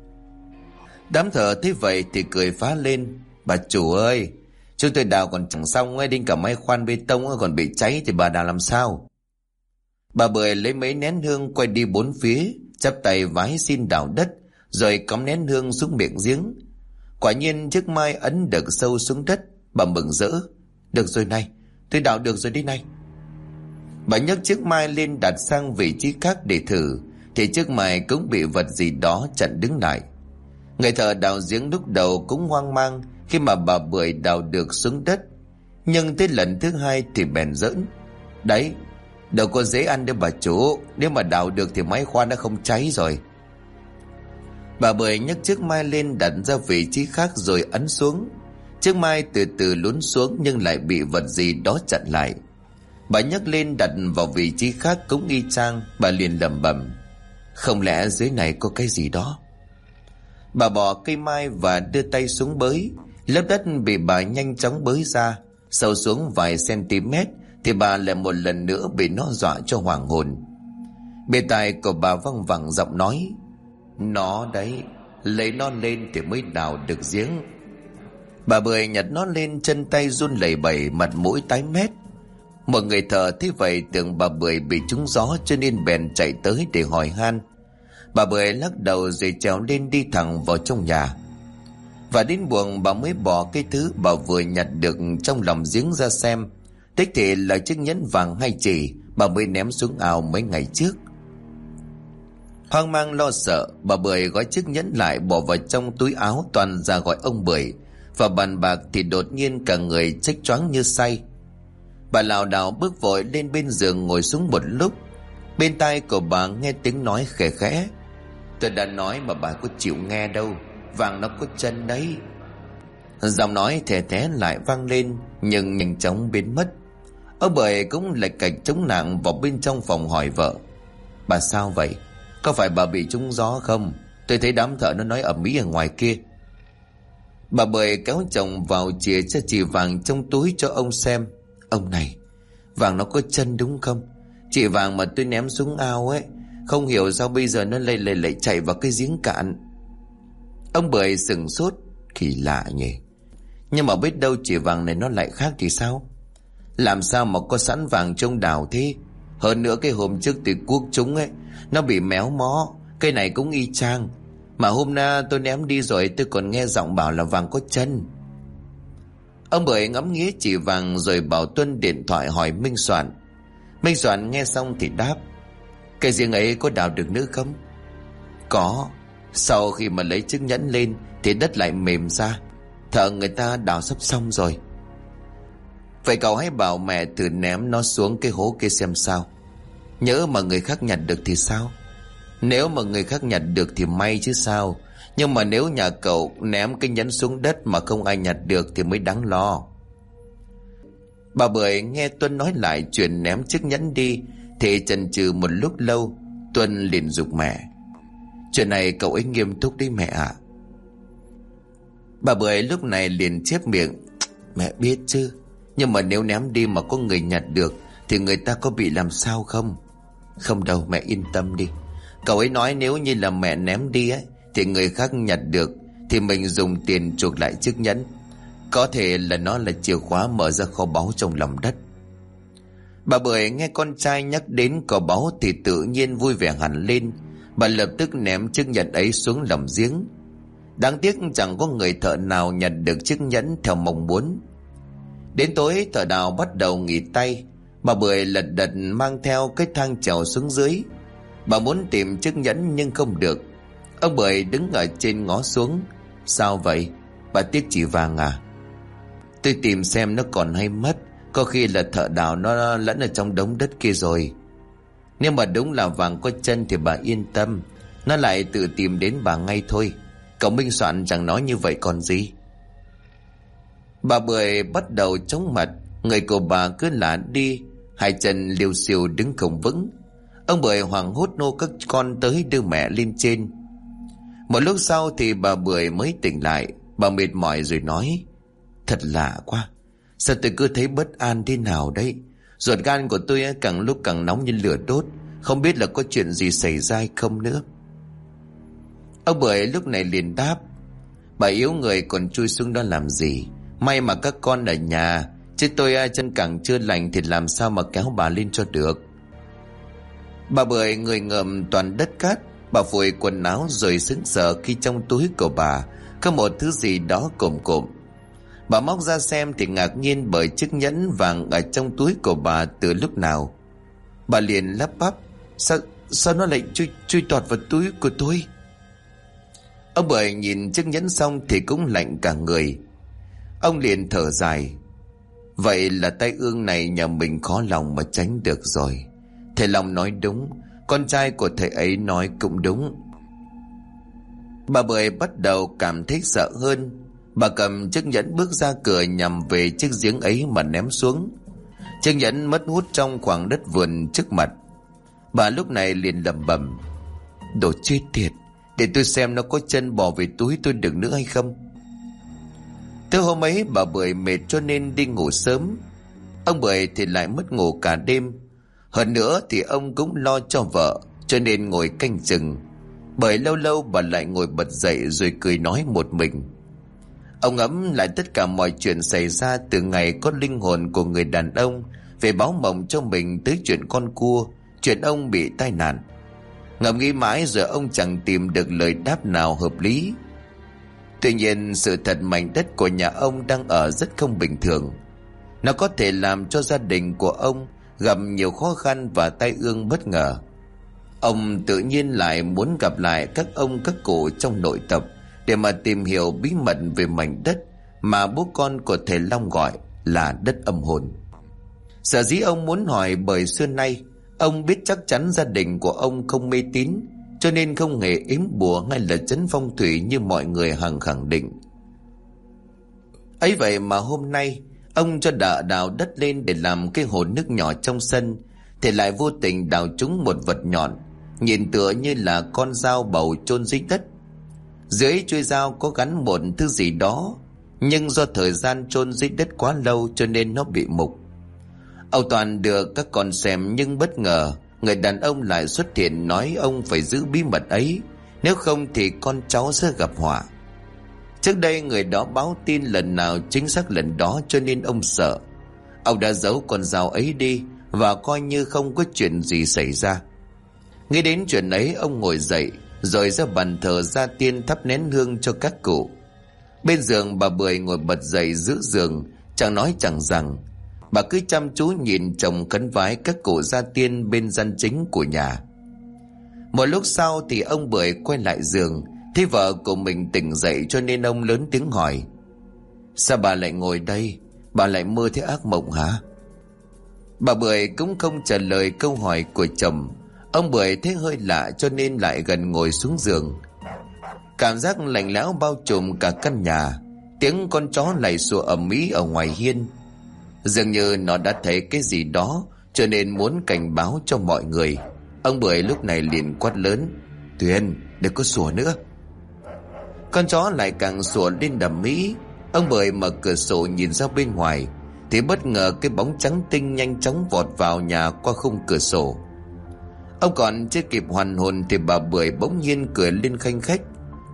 Đám thợ thấy vậy thì cười phá lên. Bà chủ ơi, chúng tôi đào còn chẳng xong ấy, đến cả máy khoan bê tông còn bị cháy thì bà đào làm sao? Bà Bưởi lấy mấy nén hương quay đi bốn phía, chắp tay vái xin đào đất, rồi cắm nén hương xuống miệng giếng. Quả nhiên chiếc mai ấn được sâu xuống đất. Bà mừng rỡ, được rồi này, tôi đào được rồi đi này. Bà nhấc chiếc mai lên đặt sang vị trí khác để thử, thì chiếc mai cũng bị vật gì đó chặn đứng lại. Người thợ đào giếng lúc đầu cũng hoang mang khi mà bà Bưởi đào được xuống đất, nhưng tới lần thứ hai thì bèn giỡn. Đấy, đâu có dễ ăn đâu bà chủ, nếu mà đào được thì máy khoan đã không cháy rồi. Bà Bưởi nhấc chiếc mai lên đặt ra vị trí khác rồi ấn xuống. Chiếc mai từ từ lún xuống nhưng lại bị vật gì đó chặn lại. Bà nhấc lên đặt vào vị trí khác cũng y chang. Bà liền lẩm bẩm, không lẽ dưới này có cái gì đó? Bà bỏ cây mai và đưa tay xuống bới. Lớp đất bị bà nhanh chóng bới ra. Sâu xuống vài cm thì bà lại một lần nữa bị nó dọa cho hoảng hồn. Bên tai của bà văng vẳng giọng nói, nó đấy, lấy nó lên thì mới đào được giếng. Bà Bưởi nhặt nó lên, chân tay run lẩy bẩy, mặt mũi tái mét. Một người thợ thấy vậy tưởng bà Bưởi bị trúng gió, cho nên bèn chạy tới để hỏi han. Bà Bưởi lắc đầu rồi trèo lên đi thẳng vào trong nhà. Và đến buồng bà mới bỏ cái thứ bà vừa nhặt được trong lòng giếng ra xem. Đích thị là chiếc nhẫn vàng hay chỉ bà mới ném xuống ao mấy ngày trước. Hoang mang lo sợ, bà Bưởi gói chiếc nhẫn lại bỏ vào trong túi áo, toàn ra gọi ông Bưởi. Và bàn bạc thì đột nhiên cả người chếch choáng như say. Bà lảo đảo bước vội lên bên giường ngồi xuống một lúc. Bên tai của bà nghe tiếng nói khẽ khẽ, tôi đã nói mà bà có chịu nghe đâu, vàng nó có chân đấy. Giọng nói thè thé lại vang lên, nhưng nhanh chóng biến mất. Ông Bưởi cũng lạch cạch chống nạng vào bên trong phòng hỏi vợ, bà sao vậy? Có phải bà bị trúng gió không? Tôi thấy đám thợ nó nói ầm ĩ ở ngoài kia. Bà Bưởi kéo chồng vào chìa cho chỉ vàng trong túi cho ông xem. Ông này, vàng nó có chân đúng không? Chỉ vàng mà tôi ném xuống ao ấy, không hiểu sao bây giờ nó lại chạy vào cái giếng cạn. Ông Bưởi sửng sốt, kỳ lạ nhỉ. Nhưng mà biết đâu chỉ vàng này nó lại khác thì sao? Làm sao mà có sẵn vàng trong đào thế? Hơn nữa cái hôm trước thì cuốc chúng ấy, nó bị méo mó. Cây này cũng y chang. Mà hôm nay tôi ném đi rồi tôi còn nghe giọng bảo là vàng có chân. Ông Bưởi ngắm nghía chỉ vàng rồi bảo Tuân điện thoại hỏi Minh Soạn. Minh Soạn nghe xong thì đáp: Cây giếng ấy có đào được nữa không? Có. Sau khi mà lấy chiếc nhẫn lên thì đất lại mềm ra. Thợ người ta đào sắp xong rồi. Vậy cậu hãy bảo mẹ thử ném nó xuống cái hố kia xem sao. Nhỡ mà người khác nhặt được thì sao? Nếu mà người khác nhặt được thì may chứ sao. Nhưng mà nếu nhà cậu ném cái nhẫn xuống đất mà không ai nhặt được thì mới đáng lo. Bà Bưởi nghe Tuân nói lại chuyện ném chiếc nhẫn đi thì chần chừ một lúc lâu. Tuân liền giục mẹ: Chuyện này cậu ấy nghiêm túc đi mẹ ạ. Bà Bưởi lúc này liền chép miệng: Mẹ biết chứ, nhưng mà nếu ném đi mà có người nhặt được thì người ta có bị làm sao không? Không đâu, mẹ yên tâm đi. Cậu ấy nói nếu như là mẹ ném đi ấy thì người khác nhặt được thì mình dùng tiền chuộc lại chiếc nhẫn. Có thể là nó là chìa khóa mở ra kho báu trong lòng đất. Bà Bưởi nghe con trai nhắc đến kho báu thì tự nhiên vui vẻ hẳn lên. Bà lập tức ném chiếc nhẫn ấy xuống lòng giếng. Đáng tiếc chẳng có người thợ nào nhặt được chiếc nhẫn theo mong muốn. Đến tối thợ đào bắt đầu nghỉ tay. Bà Bưởi lật đật mang theo cái thang trèo xuống dưới. Bà muốn tìm chiếc nhẫn nhưng không được. Ông Bưởi đứng ở trên ngó xuống: Sao vậy? Bà tiếc chỉ vàng à? Tôi tìm xem nó còn hay mất. Có khi là thợ đào nó lẫn ở trong đống đất kia rồi. Nếu mà đúng là vàng có chân thì bà yên tâm, nó lại tự tìm đến bà ngay thôi. Cậu Minh Soạn chẳng nói như vậy còn gì. Bà Bưởi bắt đầu chóng mặt. Người của bà cứ lả đi, hai chân liêu xiêu đứng không vững. Ông Bưởi hoảng hốt nô các con tới đưa mẹ lên trên. Một lúc sau thì bà Bưởi mới tỉnh lại. Bà mệt mỏi rồi nói: Thật lạ quá, sao tôi cứ thấy bất an thế nào đấy. Ruột gan của tôi càng lúc càng nóng như lửa đốt. Không biết là có chuyện gì xảy ra hay không nữa. Ông Bưởi lúc này liền đáp: Bà yếu người còn chui xuống đó làm gì? May mà các con ở nhà, chứ tôi chân càng chưa lành thì làm sao mà kéo bà lên cho được. Bà Bưởi người ngợm toàn đất cát. Bà phủi quần áo rồi sững sờ khi trong túi của bà có một thứ gì đó cộm cộm. Bà móc ra xem thì ngạc nhiên bởi chiếc nhẫn vàng ở trong túi của bà từ lúc nào. Bà liền lắp bắp: Sao nó lại chui tọt vào túi của tôi? Ông Bưởi nhìn chiếc nhẫn xong thì cũng lạnh cả người. Ông liền thở dài: Vậy là tai ương này nhà mình khó lòng mà tránh được rồi. Thầy Long nói đúng, con trai của thầy ấy nói cũng đúng. Bà Bưởi bắt đầu cảm thấy sợ hơn. Bà cầm chiếc nhẫn bước ra cửa nhằm về chiếc giếng ấy mà ném xuống. Chiếc nhẫn mất hút trong khoảng đất vườn trước mặt. Bà lúc này liền lẩm bẩm: Đồ chết tiệt, để tôi xem nó có chân bò về túi tôi được nữa hay không. Từ hôm ấy bà Bưởi mệt cho nên đi ngủ sớm. Ông Bưởi thì lại mất ngủ cả đêm. Hơn nữa thì ông cũng lo cho vợ cho nên ngồi canh chừng. Bởi lâu lâu bà lại ngồi bật dậy rồi cười nói một mình. Ông ngẫm lại tất cả mọi chuyện xảy ra từ ngày có linh hồn của người đàn ông về báo mộng cho mình tới chuyện con cua, chuyện ông bị tai nạn. Ngẫm nghĩ mãi rồi ông chẳng tìm được lời đáp nào hợp lý. Tuy nhiên sự thật mảnh đất của nhà ông đang ở rất không bình thường. Nó có thể làm cho gia đình của ông gặp nhiều khó khăn và tai ương bất ngờ. Ông tự nhiên lại muốn gặp lại các ông các cụ trong nội tộc để mà tìm hiểu bí mật về mảnh đất mà bố con của thầy Long gọi là đất âm hồn. Sở dĩ ông muốn hỏi bởi xưa nay ông biết chắc chắn gia đình của ông không mê tín, cho nên không hề ếm bùa hay là trấn phong thủy như mọi người hằng khẳng định. Ấy vậy mà hôm nay ông cho đào đất lên để làm cái hồ nước nhỏ trong sân thì lại vô tình đào trúng một vật nhọn, nhìn tựa như là con dao bầu chôn dưới đất. Dưới chuôi dao có gắn một thứ gì đó, nhưng do thời gian chôn dưới đất quá lâu cho nên nó bị mục. Ông Toàn đưa các con xem nhưng bất ngờ người đàn ông lại xuất hiện nói ông phải giữ bí mật ấy, nếu không thì con cháu sẽ gặp họa. Trước đây người đó báo tin lần nào chính xác lần đó cho nên ông sợ. Ông đã giấu con dao ấy đi và coi như không có chuyện gì xảy ra. Nghĩ đến chuyện ấy ông ngồi dậy rồi ra bàn thờ gia tiên thắp nén hương cho các cụ. Bên giường bà Bưởi ngồi bật dậy giữ giường, chẳng nói chẳng rằng. Bà cứ chăm chú nhìn chồng khấn vái các cụ gia tiên bên gian chính của nhà. Một lúc sau thì ông Bưởi quay lại giường, thấy vợ của mình tỉnh dậy, cho nên ông lớn tiếng hỏi: sao bà lại ngồi đây? Bà lại mơ thấy ác mộng hả? Bà Bưởi cũng không trả lời câu hỏi của chồng. Ông Bưởi thấy hơi lạ cho nên lại gần ngồi xuống giường. Cảm giác lạnh lẽo bao trùm cả căn nhà. Tiếng con chó lày sủa ầm ĩ ở ngoài hiên. Dường như nó đã thấy cái gì đó, cho nên muốn cảnh báo cho mọi người. Ông Bưởi lúc này liền quát lớn: Tuyền, đừng có sủa nữa. Con chó lại càng sủa lên đầm mỹ. Ông Bưởi mở cửa sổ nhìn ra bên ngoài, thì bất ngờ cái bóng trắng tinh nhanh chóng vọt vào nhà qua khung cửa sổ. Ông còn chưa kịp hoàn hồn thì bà Bưởi bỗng nhiên cười lên khanh khách.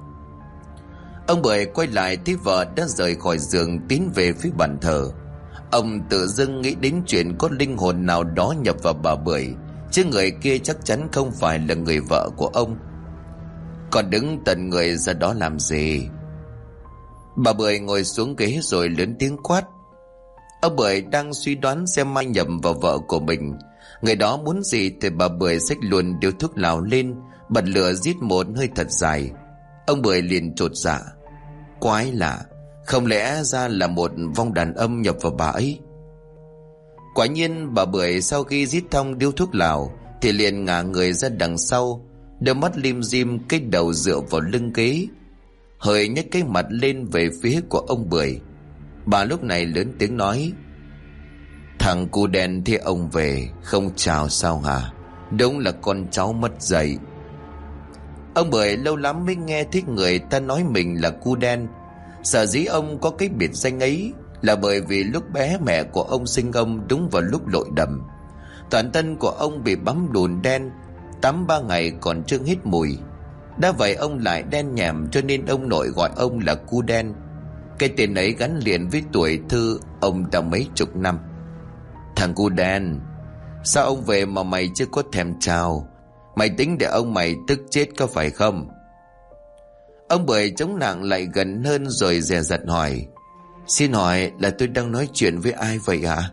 Ông Bưởi quay lại thấy vợ đã rời khỏi giường tiến về phía bàn thờ. Ông tự dưng nghĩ đến chuyện có linh hồn nào đó nhập vào bà Bưởi, chứ người kia chắc chắn không phải là người vợ của ông. Còn đứng tận người ra đó làm gì? Bà Bưởi ngồi xuống ghế rồi lớn tiếng quát. Ông Bưởi đang suy đoán xem ai nhầm vào vợ của mình. Người đó muốn gì thì bà Bưởi xách luôn điếu thuốc lào lên, bật lửa rít một hơi thật dài. Ông Bưởi liền chột dạ: quái lạ, không lẽ ra là một vong đàn âm nhập vào bà ấy? Quả nhiên bà Bưởi sau khi rít xong điếu thuốc lào thì liền ngả người ra đằng sau, đôi mắt lim dim, cái đầu dựa vào lưng ghế, hơi nhếch cái mặt lên về phía của ông Bưởi. Bà lúc này lớn tiếng nói: thằng cu đen thì ông về không chào sao hả? Đúng là con cháu mất dạy. Ông Bưởi lâu lắm mới nghe thấy người ta nói mình là cu đen. Sở dĩ ông có cái biệt danh ấy là bởi vì lúc bé mẹ của ông sinh ông đúng vào lúc lội đầm. Toàn thân của ông bị bám đùn đen, tắm 3 ngày còn chưa hết mùi. Đã vậy ông lại đen nhẻm, cho nên ông nội gọi ông là cu đen. Cái tên ấy gắn liền với tuổi thơ ông đã mấy chục năm. Thằng cu đen, sao ông về mà mày chưa có thèm chào? Mày tính để ông mày tức chết có phải không? Ông Bưởi chống nặng lại gần hơn rồi dè dặt hỏi: xin hỏi là tôi đang nói chuyện với ai vậy hả?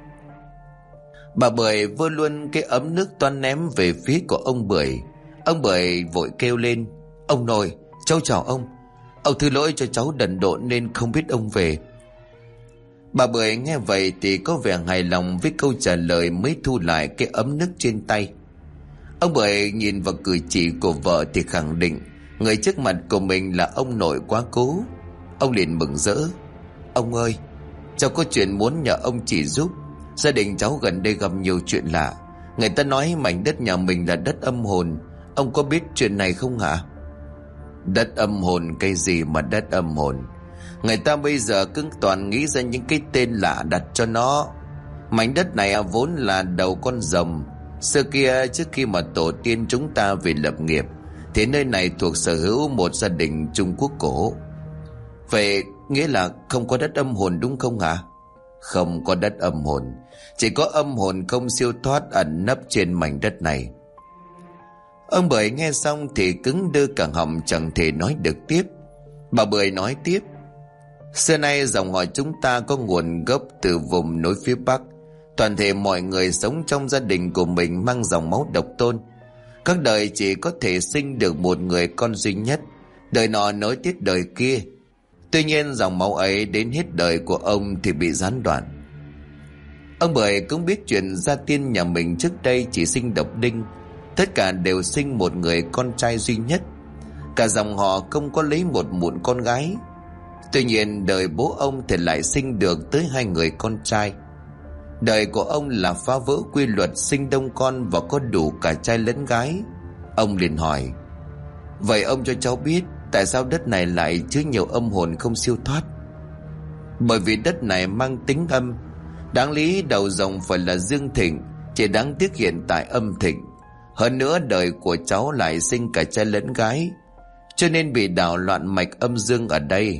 Bà Bưởi vơ luôn cái ấm nước toan ném về phía của ông Bưởi. Ông Bưởi vội kêu lên: ông nội, cháu chào ông. Ông thứ lỗi cho cháu đần độn nên không biết ông về. Bà Bưởi nghe vậy thì có vẻ hài lòng với câu trả lời, mới thu lại cái ấm nước trên tay. Ông Bưởi nhìn vào cử chỉ của vợ thì khẳng định người trước mặt của mình là ông nội quá cố. Ông liền mừng rỡ: ông ơi, cháu có chuyện muốn nhờ ông chỉ giúp. Gia đình cháu gần đây gặp nhiều chuyện lạ. Người ta nói mảnh đất nhà mình là đất âm hồn. Ông có biết chuyện này không hả? Đất âm hồn cái gì mà đất âm hồn? Người ta bây giờ cứ toàn nghĩ ra những cái tên lạ đặt cho nó. Mảnh đất này vốn là đầu con rồng. Xưa kia trước khi mà tổ tiên chúng ta về lập nghiệp thì nơi này thuộc sở hữu một gia đình Trung Quốc cổ. Vậy nghĩa là không có đất âm hồn đúng không hả? Không có đất âm hồn, chỉ có âm hồn không siêu thoát ẩn nấp trên mảnh đất này. Ông Bưởi nghe xong thì cứng đơ cả họng, chẳng thể nói được tiếp. Bà Bưởi nói tiếp: xưa nay dòng họ chúng ta có nguồn gốc từ vùng núi phía Bắc. Toàn thể mọi người sống trong gia đình của mình mang dòng máu độc tôn. Các đời chỉ có thể sinh được một người con duy nhất, đời nọ nối tiếp đời kia. Tuy nhiên dòng máu ấy đến hết đời của ông thì bị gián đoạn. Ông Bưởi cũng biết chuyện gia tiên nhà mình trước đây chỉ sinh độc đinh. Tất cả đều sinh một người con trai duy nhất. Cả dòng họ không có lấy một mụn con gái. Tuy nhiên đời bố ông thì lại sinh được tới 2 người con trai. Đời của ông là phá vỡ quy luật sinh đông con và có đủ cả trai lẫn gái. Ông liền hỏi: vậy ông cho cháu biết tại sao đất này lại chứa nhiều âm hồn không siêu thoát? Bởi vì đất này mang tính âm. Đáng lý đầu rồng phải là dương thịnh, chỉ đáng tiếc hiện tại âm thịnh. Hơn nữa đời của cháu lại sinh cả trai lẫn gái, cho nên bị đảo loạn mạch âm dương ở đây.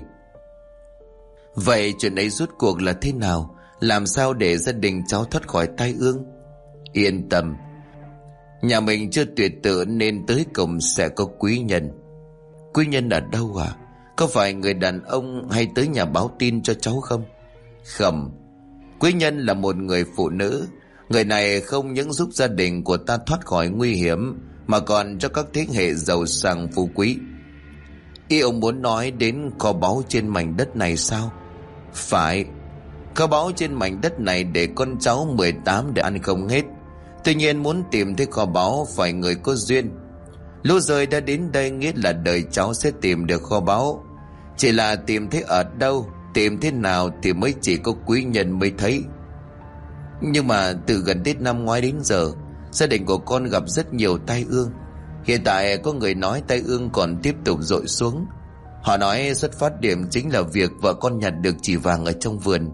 Vậy chuyện ấy rốt cuộc là thế nào? Làm sao để gia đình cháu thoát khỏi tai ương? Yên tâm, nhà mình chưa tuyệt tự nên tới cùng sẽ có quý nhân. Quý nhân ở đâu à? Có phải người đàn ông hay tới nhà báo tin cho cháu không? Không, Quý Nhân là một người phụ nữ. Người này không những giúp gia đình của ta thoát khỏi nguy hiểm, mà còn cho các thế hệ giàu sang phú quý. Ý ông muốn nói đến kho báu trên mảnh đất này sao? Phải. Kho báu trên mảnh đất này để con cháu 18 để ăn không hết. Tuy nhiên muốn tìm thấy kho báu phải người có duyên. Lũ rơi đã đến đây nghĩa là đời cháu sẽ tìm được kho báu. Chỉ là tìm thấy ở đâu, tìm thế nào thì mới chỉ có quý nhân mới thấy. Nhưng mà từ gần Tết năm ngoái đến giờ, gia đình của con gặp rất nhiều tai ương. Hiện tại có người nói tai ương còn tiếp tục dội xuống. Họ nói xuất phát điểm chính là việc vợ con nhặt được chỉ vàng ở trong vườn.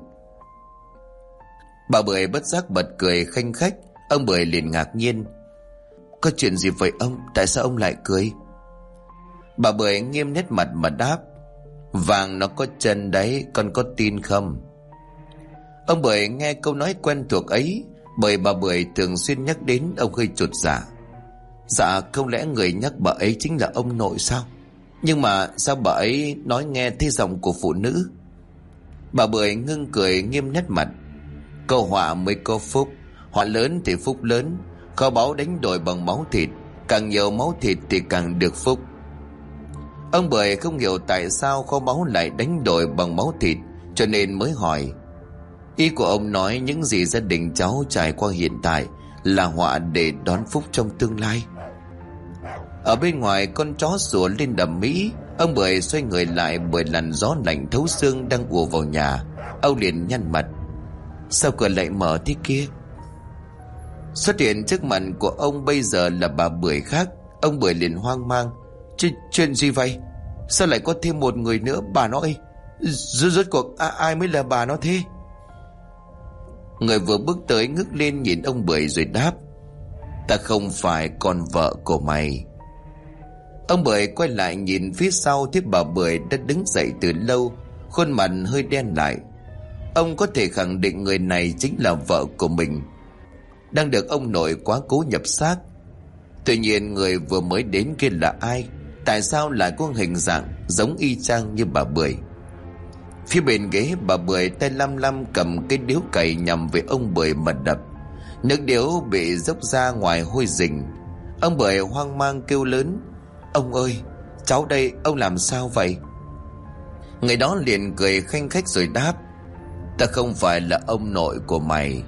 Bà Bưởi bất giác bật cười khanh khách. Ông Bưởi liền ngạc nhiên. Có chuyện gì vậy ông? Tại sao ông lại cười? Bà Bưởi nghiêm nét mặt mà đáp. Vàng nó có chân đấy, con có tin không? Ông Bưởi nghe câu nói quen thuộc ấy, bởi bà Bưởi thường xuyên nhắc đến, ông hơi chột dạ. Dạ, không lẽ người nhắc bà ấy chính là ông nội sao? Nhưng mà sao bà ấy nói nghe thấy giọng của phụ nữ? Bà Bưởi ngưng cười nghiêm nét mặt. Câu họa mới có phúc, họa lớn thì phúc lớn. Kho báu đánh đổi bằng máu thịt, càng nhiều máu thịt thì càng được phúc. Ông Bưởi không hiểu tại sao kho báu lại đánh đổi bằng máu thịt, cho nên mới hỏi. Ý của ông nói những gì gia đình cháu trải qua hiện tại là họa để đón phúc trong tương lai. Ở bên ngoài con chó sủa lên đầm mỹ. Ông Bưởi xoay người lại bởi làn gió lạnh thấu xương đang ùa vào nhà. Ông liền nhăn mặt. Sao cửa lại mở thế kia? Xuất hiện trước mặt của ông bây giờ là bà Bưởi khác. Ông Bưởi liền hoang mang. Chuyện gì vậy? Sao lại có thêm một người nữa? Bà nó ơi, rốt cuộc ai mới là bà nó thế? Người vừa bước tới ngước lên nhìn ông Bưởi rồi đáp. Ta không phải con vợ của mày. Ông Bưởi quay lại nhìn phía sau, thấy bà Bưởi đã đứng dậy từ lâu, khuôn mặt hơi đen lại. Ông có thể khẳng định người này chính là vợ của mình, đang được ông nội quá cố nhập xác. Tuy nhiên người vừa mới đến kia là ai? Tại sao lại có hình dạng giống y chang như bà Bưởi? Phía bên ghế, bà Bưởi tay lăm lăm cầm cái điếu cày nhằm về ông Bưởi mà đập. Nước điếu bị dốc ra ngoài hôi rình. Ông Bưởi hoang mang kêu lớn. Ông ơi, cháu đây, ông làm sao vậy? Người đó liền cười khanh khách rồi đáp. Ta không phải là ông nội của mày.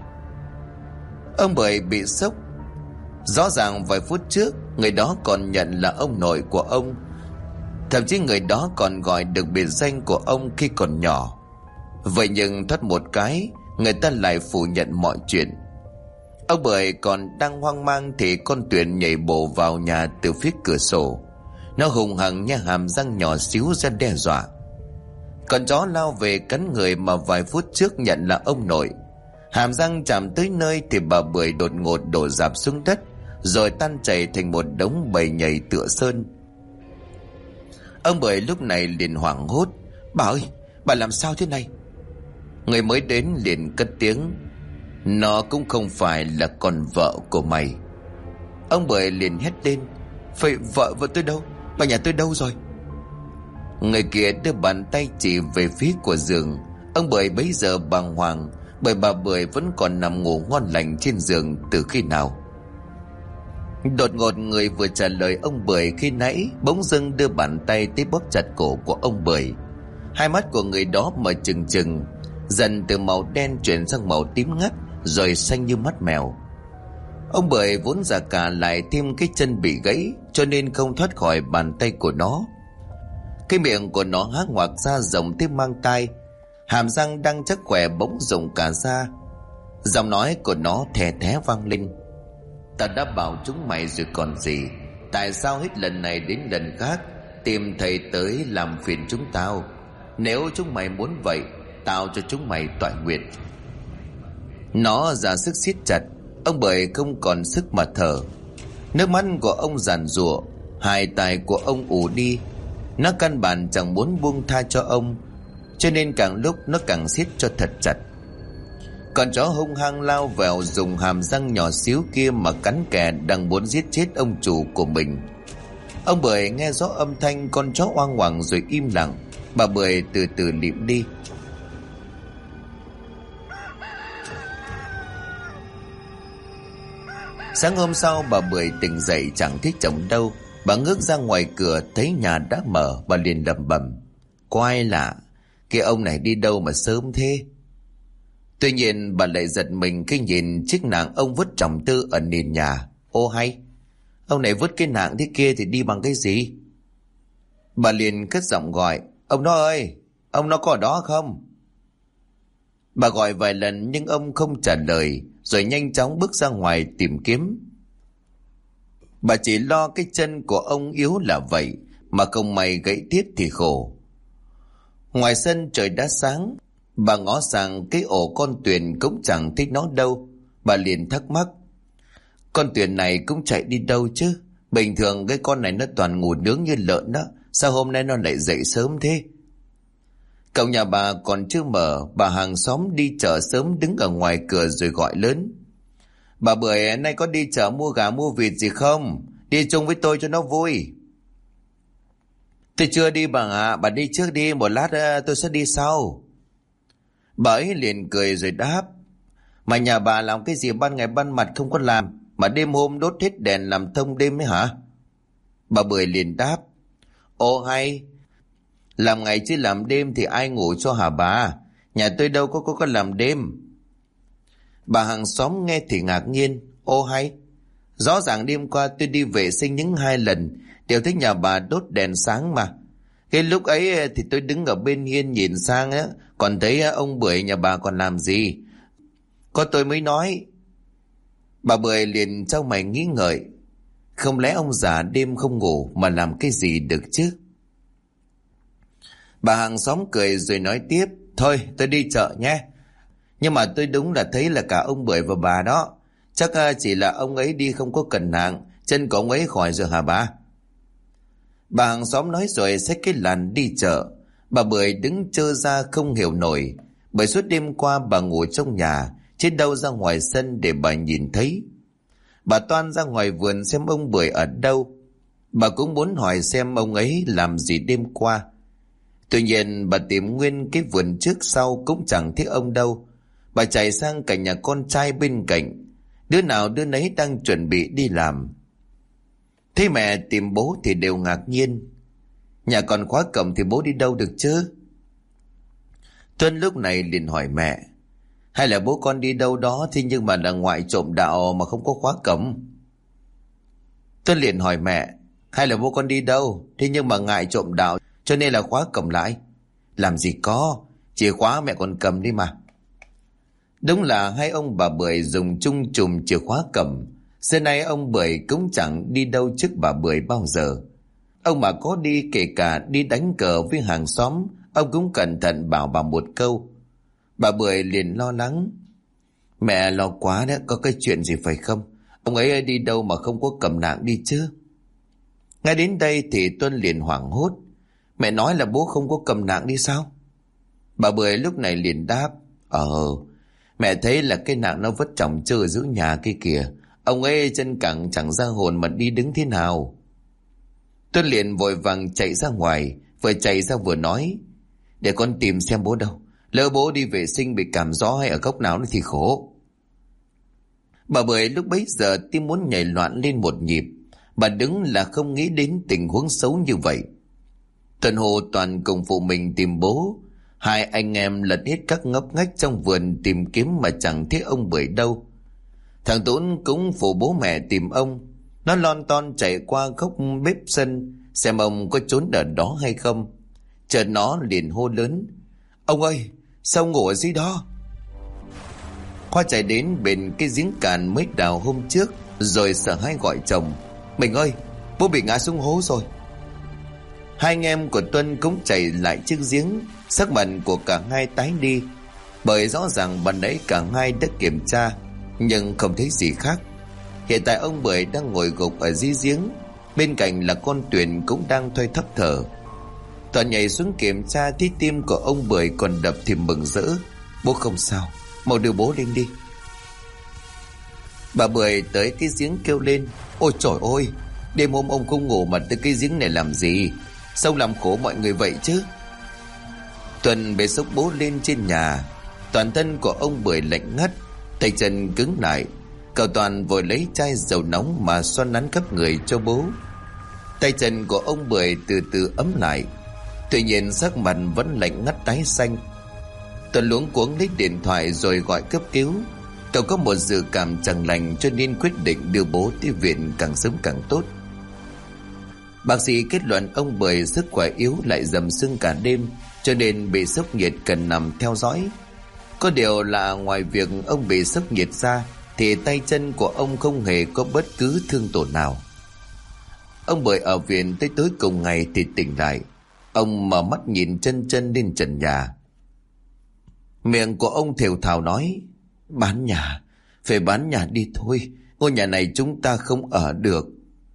Ông Bưởi bị sốc. Rõ ràng vài phút trước người đó còn nhận là ông nội của ông. Thậm chí người đó còn gọi được biệt danh của ông khi còn nhỏ. Vậy nhưng thoát một cái, người ta lại phủ nhận mọi chuyện. Ông Bưởi còn đang hoang mang thì con Tuyền nhảy bổ vào nhà từ phía cửa sổ. Nó hùng hăng nha hàm răng nhỏ xíu ra đe dọa. Con chó lao về cắn người mà vài phút trước nhận là ông nội. Hàm răng chạm tới nơi thì bà Bưởi đột ngột đổ rạp xuống đất, rồi tan chảy thành một đống bầy nhầy tựa sơn. Ông Bưởi lúc này liền hoảng hốt. Bà ơi, bà làm sao thế này? Người mới đến liền cất tiếng. Nó cũng không phải là con vợ của mày. Ông Bưởi liền hét lên. Vậy vợ tôi đâu? Bà nhà tôi đâu rồi? Người kia đưa bàn tay chỉ về phía của giường. Ông Bưởi bấy giờ bàng hoàng, bởi bà Bưởi vẫn còn nằm ngủ ngon lành trên giường từ khi nào. Đột ngột người vừa trả lời ông Bưởi khi nãy bỗng dưng đưa bàn tay tới bóp chặt cổ của ông Bưởi. Hai mắt của người đó mở trừng trừng, dần từ màu đen chuyển sang màu tím ngắt, rồi xanh như mắt mèo. Ông Bưởi vốn già cả lại thêm cái chân bị gãy, cho nên không thoát khỏi bàn tay của nó. Cái miệng của nó há ngoạc ra rộng tới mang tai, hàm răng đang chắc khỏe bỗng rụng cả ra. Giọng nói của nó thè thé vang lên. Ta đã bảo chúng mày rồi còn gì. Tại sao hết lần này đến lần khác tìm thầy tới làm phiền chúng tao? Nếu chúng mày muốn vậy, tao cho chúng mày tọa nguyện. Nó ra sức siết chặt. Ông Bưởi không còn sức mà thở. Nước mắt của ông giàn giụa, hai tay của ông ù đi. Nó căn bản chẳng muốn buông tha cho ông, cho nên càng lúc nó càng siết cho thật chặt. Con chó hung hăng lao vào, dùng hàm răng nhỏ xíu kia mà cắn kè, đang muốn giết chết ông chủ của mình. Ông Bưởi nghe rõ âm thanh con chó oang oảng rồi im lặng. Bà Bưởi từ từ lịm đi. Sáng hôm sau bà Bưởi tỉnh dậy chẳng thấy chồng đâu. Bà ngước ra ngoài cửa thấy nhà đã mở. Bà liền lẩm bẩm: quái lạ, cái ông này đi đâu mà sớm thế. Tuy nhiên bà lại giật mình khi nhìn chiếc nạng ông vứt trỏng tư ở nền nhà. Ô hay, ông này vứt cái nạng thế kia thì đi bằng cái gì? Bà liền cất giọng gọi: ông nó ơi, ông nó có ở đó không? Bà gọi vài lần nhưng ông không trả lời, rồi nhanh chóng bước ra ngoài tìm kiếm. Bà chỉ lo cái chân của ông yếu là vậy, mà không may gãy tiếp thì khổ. Ngoài sân trời đã sáng, bà ngó sang cái ổ con Tuyền cũng chẳng thích nó đâu. Bà liền thắc mắc: con Tuyền này cũng chạy đi đâu chứ? Bình thường cái con này nó toàn ngủ nướng như lợn đó, sao hôm nay nó lại dậy sớm thế? Cậu nhà bà còn chưa mở, bà hàng xóm đi chợ sớm đứng ở ngoài cửa rồi gọi lớn: bà Bưởi nay có đi chợ mua gà mua vịt gì không? Đi chung với tôi cho nó vui. Tôi chưa đi bà ạ, bà đi trước đi, một lát tôi sẽ đi sau. Bà ấy liền cười rồi đáp: mà nhà bà làm cái gì ban ngày ban mặt không có làm, mà đêm hôm đốt hết đèn làm thông đêm ấy hả? Bà Bưởi liền đáp: ồ hay, làm ngày chứ làm đêm thì ai ngủ cho hả bà? Nhà tôi đâu có làm đêm. Bà hàng xóm nghe thì ngạc nhiên: ô hay, rõ ràng đêm qua tôi đi vệ sinh những 2 lần đều thấy nhà bà đốt đèn sáng mà. Cái lúc ấy thì tôi đứng ở bên hiên nhìn sang á, còn thấy ông Bưởi nhà bà còn làm gì. Có tôi mới nói. Bà Bưởi liền trao mày nghĩ ngợi: không lẽ ông già đêm không ngủ mà làm cái gì được chứ? Bà hàng xóm cười rồi nói tiếp: thôi tôi đi chợ nhé. Nhưng mà tôi đúng là thấy là cả ông Bưởi và bà đó. Chắc chỉ là ông ấy đi không có cần nặng, chân của ông ấy khỏi rồi hả bà? Bà hàng xóm nói rồi xách cái làn đi chợ. Bà Bưởi đứng trơ ra không hiểu nổi, bởi suốt đêm qua bà ngủ trong nhà, chứ đâu ra ngoài sân để bà nhìn thấy. Bà toan ra ngoài vườn xem ông Bưởi ở đâu. Bà cũng muốn hỏi xem ông ấy làm gì đêm qua. Tuy nhiên bà tìm nguyên cái vườn trước sau cũng chẳng thấy ông đâu. Bà chạy sang cả nhà con trai bên cạnh, đứa nào đứa nấy đang chuẩn bị đi làm. Thấy mẹ tìm bố thì đều ngạc nhiên. Nhà còn khóa cổng thì bố đi đâu được chứ? Tuân lúc này liền hỏi mẹ: hay là bố con đi đâu đó thế nhưng mà là ngoại trộm đạo mà không có khóa cổng? Tuân liền hỏi mẹ: hay là bố con đi đâu thế nhưng mà ngại trộm đạo cho nên là khóa cổng lại? Làm gì có, chìa khóa mẹ còn cầm đi mà. Đúng là hai ông bà Bưởi dùng chung chùm chìa khóa cầm. Xưa nay ông Bưởi cũng chẳng đi đâu trước bà Bưởi bao giờ. Ông mà có đi, kể cả đi đánh cờ với hàng xóm, ông cũng cẩn thận bảo bà một câu. Bà Bưởi liền lo lắng: mẹ lo quá đấy, có cái chuyện gì phải không? Ông ấy đi đâu mà không có cầm nạng đi chứ? Ngay đến đây thì Tuân liền hoảng hốt: mẹ nói là bố không có cầm nạng đi sao? Bà Bưởi lúc này liền đáp: mẹ thấy là cái nạng nó vất chồng chơ giữa nhà kia kìa. Ông ấy chân cẳng chẳng ra hồn mà đi đứng thế nào. Tuân liền vội vàng chạy ra ngoài, vừa chạy ra vừa nói: để con tìm xem bố đâu, lỡ bố đi vệ sinh bị cảm gió hay ở góc nào nữa thì khổ. Bà Bưởi lúc bấy giờ tim muốn nhảy loạn lên một nhịp. Bà đứng là không nghĩ đến tình huống xấu như vậy. Tuân Hồ toàn cùng phụ mình tìm bố. Hai anh em lật hết các ngóc ngách trong vườn tìm kiếm mà chẳng thấy ông Bưởi đâu. Thằng Tún cũng phụ bố mẹ tìm ông. Nó lon ton chạy qua góc bếp sân xem ông có trốn ở đó hay không. Chợt nó liền hô lớn: ông ơi, sao ngủ ở dưới đó? Khoa chạy đến bên cái giếng cạn mới đào hôm trước, rồi sợ hãi gọi chồng: mình ơi, bố bị ngã xuống hố rồi. Hai anh em của Tuân cũng chạy lại chiếc giếng. Sắc mặt của cả hai tái đi, bởi rõ ràng ban nãy cả hai đã kiểm tra nhưng không thấy gì khác. Hiện tại ông Bưởi đang ngồi gục ở dưới giếng, bên cạnh là con Tuyền cũng đang thoi thóp thở. Toàn nhảy xuống kiểm tra thì tim của ông Bưởi còn đập thì mừng rỡ: bố không sao, mau đưa bố lên đi. Bà Bưởi tới cái giếng kêu lên: ôi trời ơi, đêm hôm ông không ngủ mà tới cái giếng này làm gì? Sao làm khổ mọi người vậy chứ? Tuần bế xốc bố lên trên nhà. Toàn thân của ông Bưởi lạnh ngắt, tay chân cứng lại. Cậu Toàn vội lấy chai dầu nóng mà xoa nắn khắp người cho bố. Tay chân của ông Bưởi từ từ ấm lại, tuy nhiên sắc mặt vẫn lạnh ngắt tái xanh. Tuấn luống cuống lấy điện thoại rồi gọi cấp cứu. Cậu có một dự cảm chẳng lành cho nên quyết định đưa bố tới viện càng sớm càng tốt. Bác sĩ kết luận ông Bưởi sức khỏe yếu lại dầm sưng cả đêm, cho nên bị sốc nhiệt cần nằm theo dõi. Có điều là ngoài việc ông bị sốc nhiệt ra thì tay chân của ông không hề có bất cứ thương tổn nào. Ông Bưởi ở viện tới tối cùng ngày thì tỉnh lại. Ông mở mắt nhìn chân lên trần nhà. Miệng của ông thều thào nói: bán nhà, phải bán nhà đi thôi, ngôi nhà này chúng ta không ở được.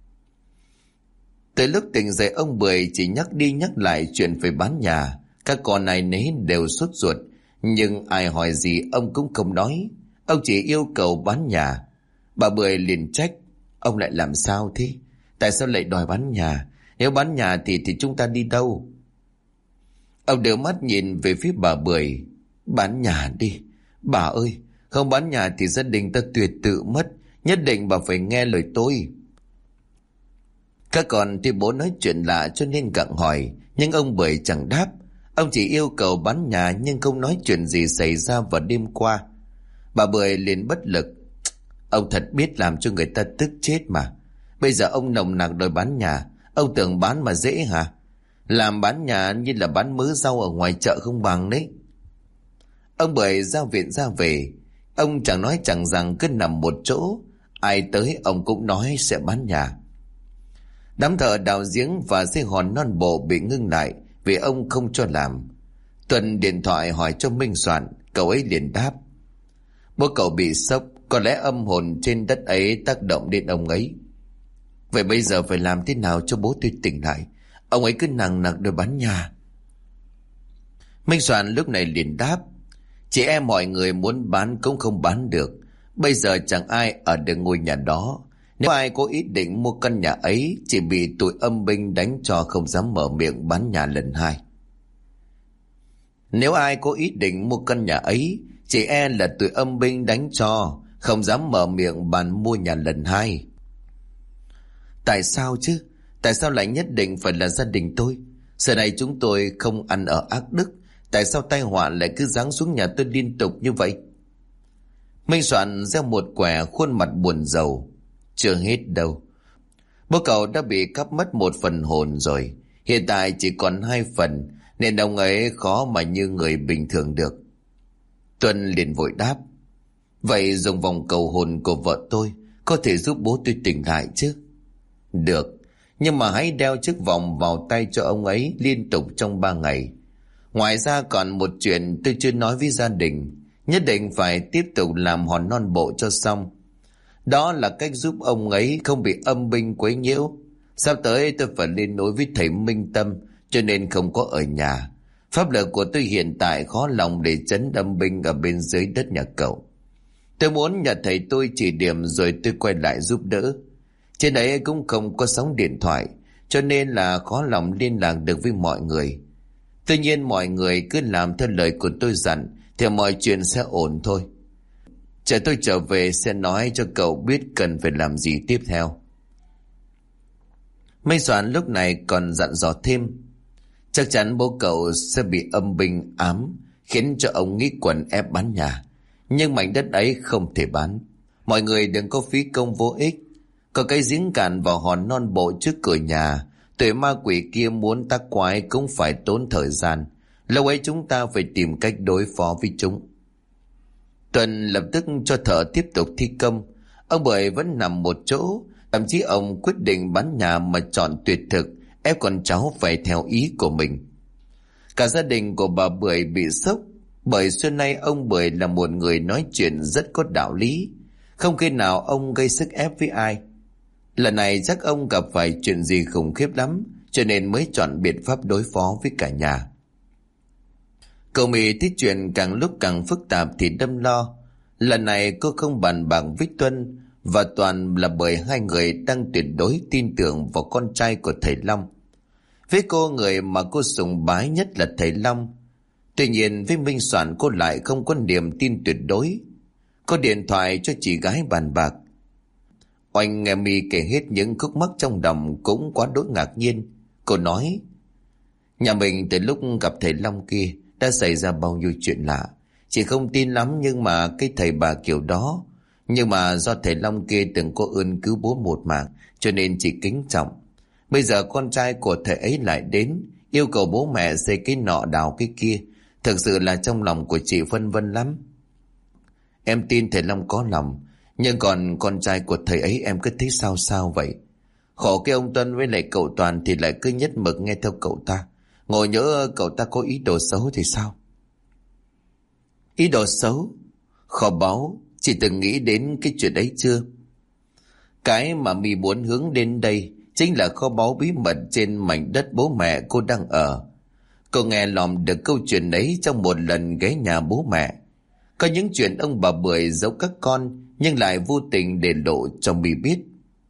Tới lúc tỉnh dậy, ông Bưởi chỉ nhắc đi nhắc lại chuyện phải bán nhà. Các con này nấy đều sốt ruột, nhưng ai hỏi gì ông cũng không nói. Ông chỉ yêu cầu bán nhà. Bà Bưởi liền trách: ông lại làm sao thế? Tại sao lại đòi bán nhà? Nếu bán nhà thì chúng ta đi đâu? Ông đưa mắt nhìn về phía bà Bưởi: bán nhà đi. Bà ơi, không bán nhà thì gia đình ta tuyệt tự mất. Nhất định bà phải nghe lời tôi. Các con thì bố nói chuyện lạ cho nên gặng hỏi, nhưng ông Bưởi chẳng đáp. Ông chỉ yêu cầu bán nhà nhưng không nói chuyện gì xảy ra vào đêm qua. Bà Bưởi liền bất lực: ông thật biết làm cho người ta tức chết mà. Bây giờ ông nồng nặc đòi bán nhà, ông tưởng bán mà dễ hả? Làm bán nhà như là bán mớ rau ở ngoài chợ không bằng đấy. Ông Bưởi ra viện ra về. Ông chẳng nói chẳng rằng cứ nằm một chỗ. Ai tới ông cũng nói sẽ bán nhà. Đám thợ đào giếng và xây hòn non bộ bị ngưng lại vì ông không cho làm. Tuần điện thoại hỏi cho Minh Soạn, cậu ấy liền đáp: bố cậu bị sốc, có lẽ âm hồn trên đất ấy tác động đến ông ấy. Vậy bây giờ phải làm thế nào cho bố tôi tỉnh lại? Ông ấy cứ nằng nặc đòi bán nhà. Minh Soạn lúc này liền đáp: chị em mọi người muốn bán cũng không bán được. Bây giờ chẳng ai ở được ngôi nhà đó. Nếu ai có ý định mua căn nhà ấy, chỉ bị tụi âm binh đánh cho không dám mở miệng bán nhà lần hai. Nếu ai có ý định mua căn nhà ấy, chỉ e là tụi âm binh đánh cho không dám mở miệng bàn mua nhà lần hai. Tại sao chứ? Tại sao lại nhất định phải là gia đình tôi? Giờ này chúng tôi không ăn ở ác đức, tại sao tai họa lại cứ giáng xuống nhà tôi liên tục như vậy? Minh Soạn gieo một quẻ, khuôn mặt buồn rầu: chưa hết đâu. Bố cậu đã bị cắp mất một phần hồn rồi, hiện tại chỉ còn 2 phần, nên ông ấy khó mà như người bình thường được. Tuân liền vội đáp: vậy dùng vòng cầu hồn của vợ tôi có thể giúp bố tôi tỉnh lại chứ? Được, nhưng mà hãy đeo chiếc vòng vào tay cho ông ấy liên tục trong 3 ngày. Ngoài ra còn một chuyện tôi chưa nói với gia đình, nhất định phải tiếp tục làm hòn non bộ cho xong. Đó là cách giúp ông ấy không bị âm binh quấy nhiễu. Sắp tới tôi phải lên nối với thầy Minh Tâm, cho nên không có ở nhà. Pháp lực của tôi hiện tại khó lòng để trấn âm binh ở bên dưới đất nhà cậu. Tôi muốn nhờ thầy tôi chỉ điểm rồi tôi quay lại giúp đỡ. Trên đấy cũng không có sóng điện thoại, cho nên là khó lòng liên lạc được với mọi người. Tuy nhiên mọi người cứ làm theo lời của tôi dặn thì mọi chuyện sẽ ổn thôi. Chờ tôi trở về sẽ nói cho cậu biết cần phải làm gì tiếp theo. Minh Soạn lúc này còn dặn dò thêm: chắc chắn bố cậu sẽ bị âm binh ám, khiến cho ông nghĩ quẩn ép bán nhà. Nhưng mảnh đất ấy không thể bán. Mọi người đừng có phí công vô ích. Có cái giếng cạn vào hòn non bộ trước cửa nhà, tụi ma quỷ kia muốn tác quái cũng phải tốn thời gian. Lâu ấy chúng ta phải tìm cách đối phó với chúng. Tuần lập tức cho thợ tiếp tục thi công. Ông Bưởi vẫn nằm một chỗ. Thậm chí ông quyết định bán nhà mà chọn tuyệt thực, ép con cháu phải theo ý của mình. Cả gia đình của bà Bưởi bị sốc, bởi xưa nay ông Bưởi là một người nói chuyện rất có đạo lý, không khi nào ông gây sức ép với ai. Lần này chắc ông gặp phải chuyện gì khủng khiếp lắm, cho nên mới chọn biện pháp đối phó với cả nhà. Cậu Mỹ thấy chuyện càng lúc càng phức tạp thì đâm lo. Lần này cô không bàn bạc với Tuân và Toàn là bởi hai người đang tuyệt đối tin tưởng vào con trai của thầy Long. Với cô, người mà cô sùng bái nhất là thầy Long. Tuy nhiên với Minh Soạn cô lại không có niềm tin tuyệt đối. có điện thoại cho chị gái bàn bạc. Oanh nghe My kể hết những khúc mắc trong lòng cũng quá đỗi ngạc nhiên. Cô nói: nhà mình từ lúc gặp thầy Long kia đã xảy ra bao nhiêu chuyện lạ. Chị không tin lắm nhưng mà cái thầy bà kiểu đó. Nhưng mà do thầy Long kia từng có ơn cứu bố một mạng cho nên chị kính trọng. Bây giờ con trai của thầy ấy lại đến yêu cầu bố mẹ xây cái nọ đào cái kia. Thực sự là trong lòng của chị phân vân lắm. Em tin thầy Long có lòng, nhưng còn con trai của thầy ấy em cứ thấy sao sao vậy. Khổ cái ông Tuân với lại cậu Toàn thì lại cứ nhất mực nghe theo cậu ta. Ngồi nhớ cậu ta có ý đồ xấu thì sao? Ý đồ xấu? Kho báu, chị từng nghĩ đến cái chuyện ấy chưa? Cái mà My muốn hướng đến đây chính là kho báu bí mật trên mảnh đất bố mẹ cô đang ở. Cô nghe lòm được câu chuyện ấy trong một lần ghé nhà bố mẹ. Có những chuyện ông bà Bưởi giấu các con nhưng lại vô tình để lộ cho My biết.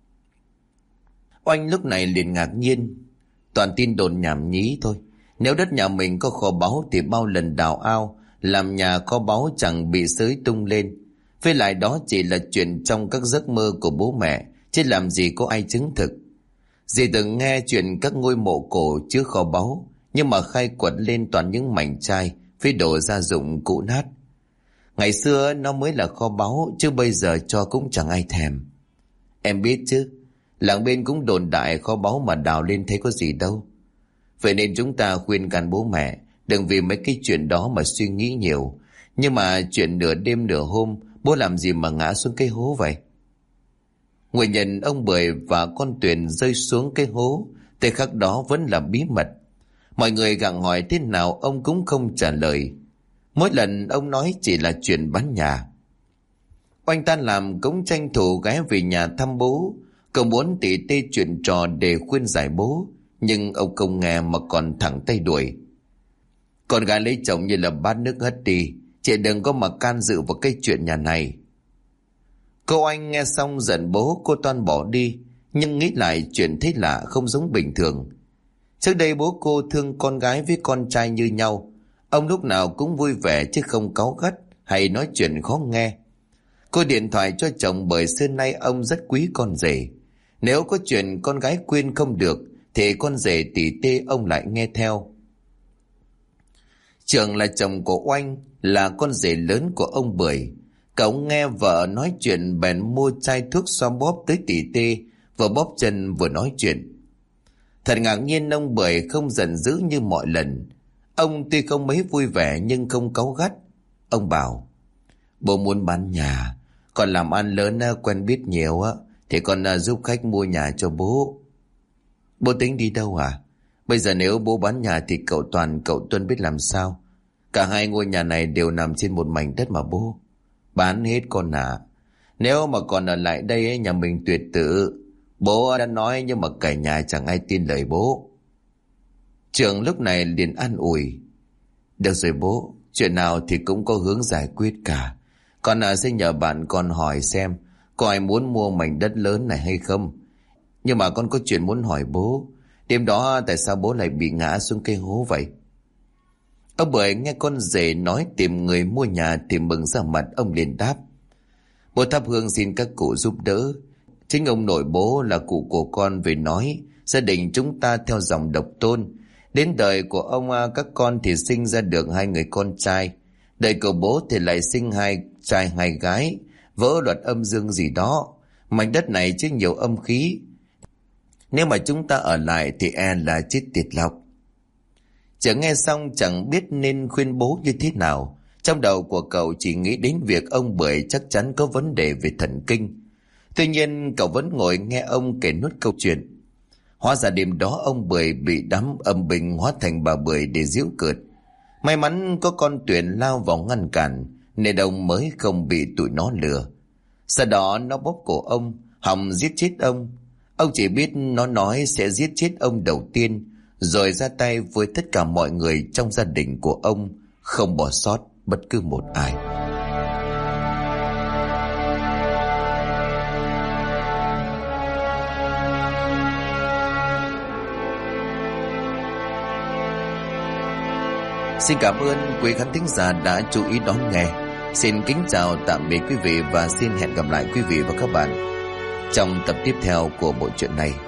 Oanh lúc này liền ngạc nhiên. Toàn tin đồn nhảm nhí thôi. Nếu đất nhà mình có kho báu thì bao lần đào ao làm nhà kho báu chẳng bị xới tung lên. Với lại đó chỉ là chuyện trong các giấc mơ của bố mẹ, chứ làm gì có ai chứng thực. Dì từng nghe chuyện các ngôi mộ cổ chứa kho báu, nhưng mà khai quật lên toàn những mảnh chai với đồ gia dụng cũ nát. Ngày xưa nó mới là kho báu, chứ bây giờ cho cũng chẳng ai thèm. Em biết chứ, làng bên cũng đồn đại kho báu mà đào lên thấy có gì đâu. Vậy nên chúng ta khuyên can bố mẹ đừng vì mấy cái chuyện đó mà suy nghĩ nhiều. Nhưng mà chuyện nửa đêm nửa hôm, bố làm gì mà ngã xuống cái hố vậy? Nguyên nhân ông Bưởi và con Tuyền rơi xuống cái hố tới khắc đó vẫn là bí mật. Mọi người gặng hỏi thế nào ông cũng không trả lời. Mỗi lần ông nói chỉ là chuyện bán nhà. Oanh tan làm cũng tranh thủ ghé về nhà thăm bố. Cậu muốn tỉ tê chuyện trò để khuyên giải bố, nhưng ông không nghe mà còn thẳng tay đuổi. Con gái lấy chồng như là bát nước hất đi, chị đừng có mà can dự vào cái chuyện nhà này. Cô Oanh nghe xong giận bố, cô toan bỏ đi, nhưng nghĩ lại chuyện thấy lạ không giống bình thường. Trước đây bố cô thương con gái với con trai như nhau. Ông lúc nào cũng vui vẻ chứ không cáu gắt hay nói chuyện khó nghe. Cô điện thoại cho chồng bởi xưa nay ông rất quý con rể. Nếu có chuyện con gái khuyên không được thì con rể tỉ tê ông lại nghe theo. Trường là chồng của Oanh, là con rể lớn của ông Bưởi. Cậu nghe vợ nói chuyện bèn mua chai thuốc xoa bóp tới tỉ tê, vừa bóp chân vừa nói chuyện. Thật ngạc nhiên ông Bưởi không giận dữ như mọi lần. Ông tuy không mấy vui vẻ nhưng không cáu gắt. Ông bảo: bố muốn bán nhà, còn làm ăn lớn quen biết nhiều thì con giúp khách mua nhà cho bố. Bố tính đi đâu à? Bây giờ nếu bố bán nhà thì cậu Toàn cậu Tuân biết làm sao? Cả hai ngôi nhà này đều nằm trên một mảnh đất mà bố. Bán hết con à? Nếu mà còn ở lại đây nhà mình tuyệt tự. Bố đã nói nhưng mà cả nhà chẳng ai tin lời bố. Trường lúc này liền an ủi: được rồi bố, chuyện nào thì cũng có hướng giải quyết cả. Con sẽ nhờ bạn con hỏi xem có ai muốn mua mảnh đất lớn này hay không. Nhưng mà con có chuyện muốn hỏi bố. Đêm đó tại sao bố lại bị ngã xuống cái hố vậy? Ông Bưởi nghe con rể nói tìm người mua nhà thì mừng ra mặt, ông liền đáp: bố thắp hương xin các cụ giúp đỡ. Chính ông nội bố là cụ của con về nói gia đình chúng ta theo dòng độc tôn. Đến đời của ông các con thì sinh ra được 2 người con trai. Đời của bố thì lại sinh 2 trai 2 gái. Vỡ luật âm dương gì đó. Mảnh đất này chứa nhiều âm khí. Nếu mà chúng ta ở lại thì là chết tiệt lọc. Chẳng nghe xong chẳng biết nên khuyên bố như thế nào. Trong đầu của cậu chỉ nghĩ đến việc ông Bưởi chắc chắn có vấn đề về thần kinh. Tuy nhiên cậu vẫn ngồi nghe ông kể nốt câu chuyện. Hóa ra đêm đó ông Bưởi bị đám âm binh hóa thành bà Bưởi để giễu cợt. May mắn có con Tuyền lao vào ngăn cản nên ông mới không bị tụi nó lừa. Sau đó nó bóp cổ ông, hòng giết chết ông. Ông chỉ biết nó nói sẽ giết chết ông đầu tiên, rồi ra tay với tất cả mọi người trong gia đình của ông, không bỏ sót bất cứ một ai. Xin cảm ơn quý khán thính giả đã chú ý đón nghe. Xin kính chào tạm biệt quý vị và xin hẹn gặp lại quý vị và các bạn trong tập tiếp theo của bộ truyện này.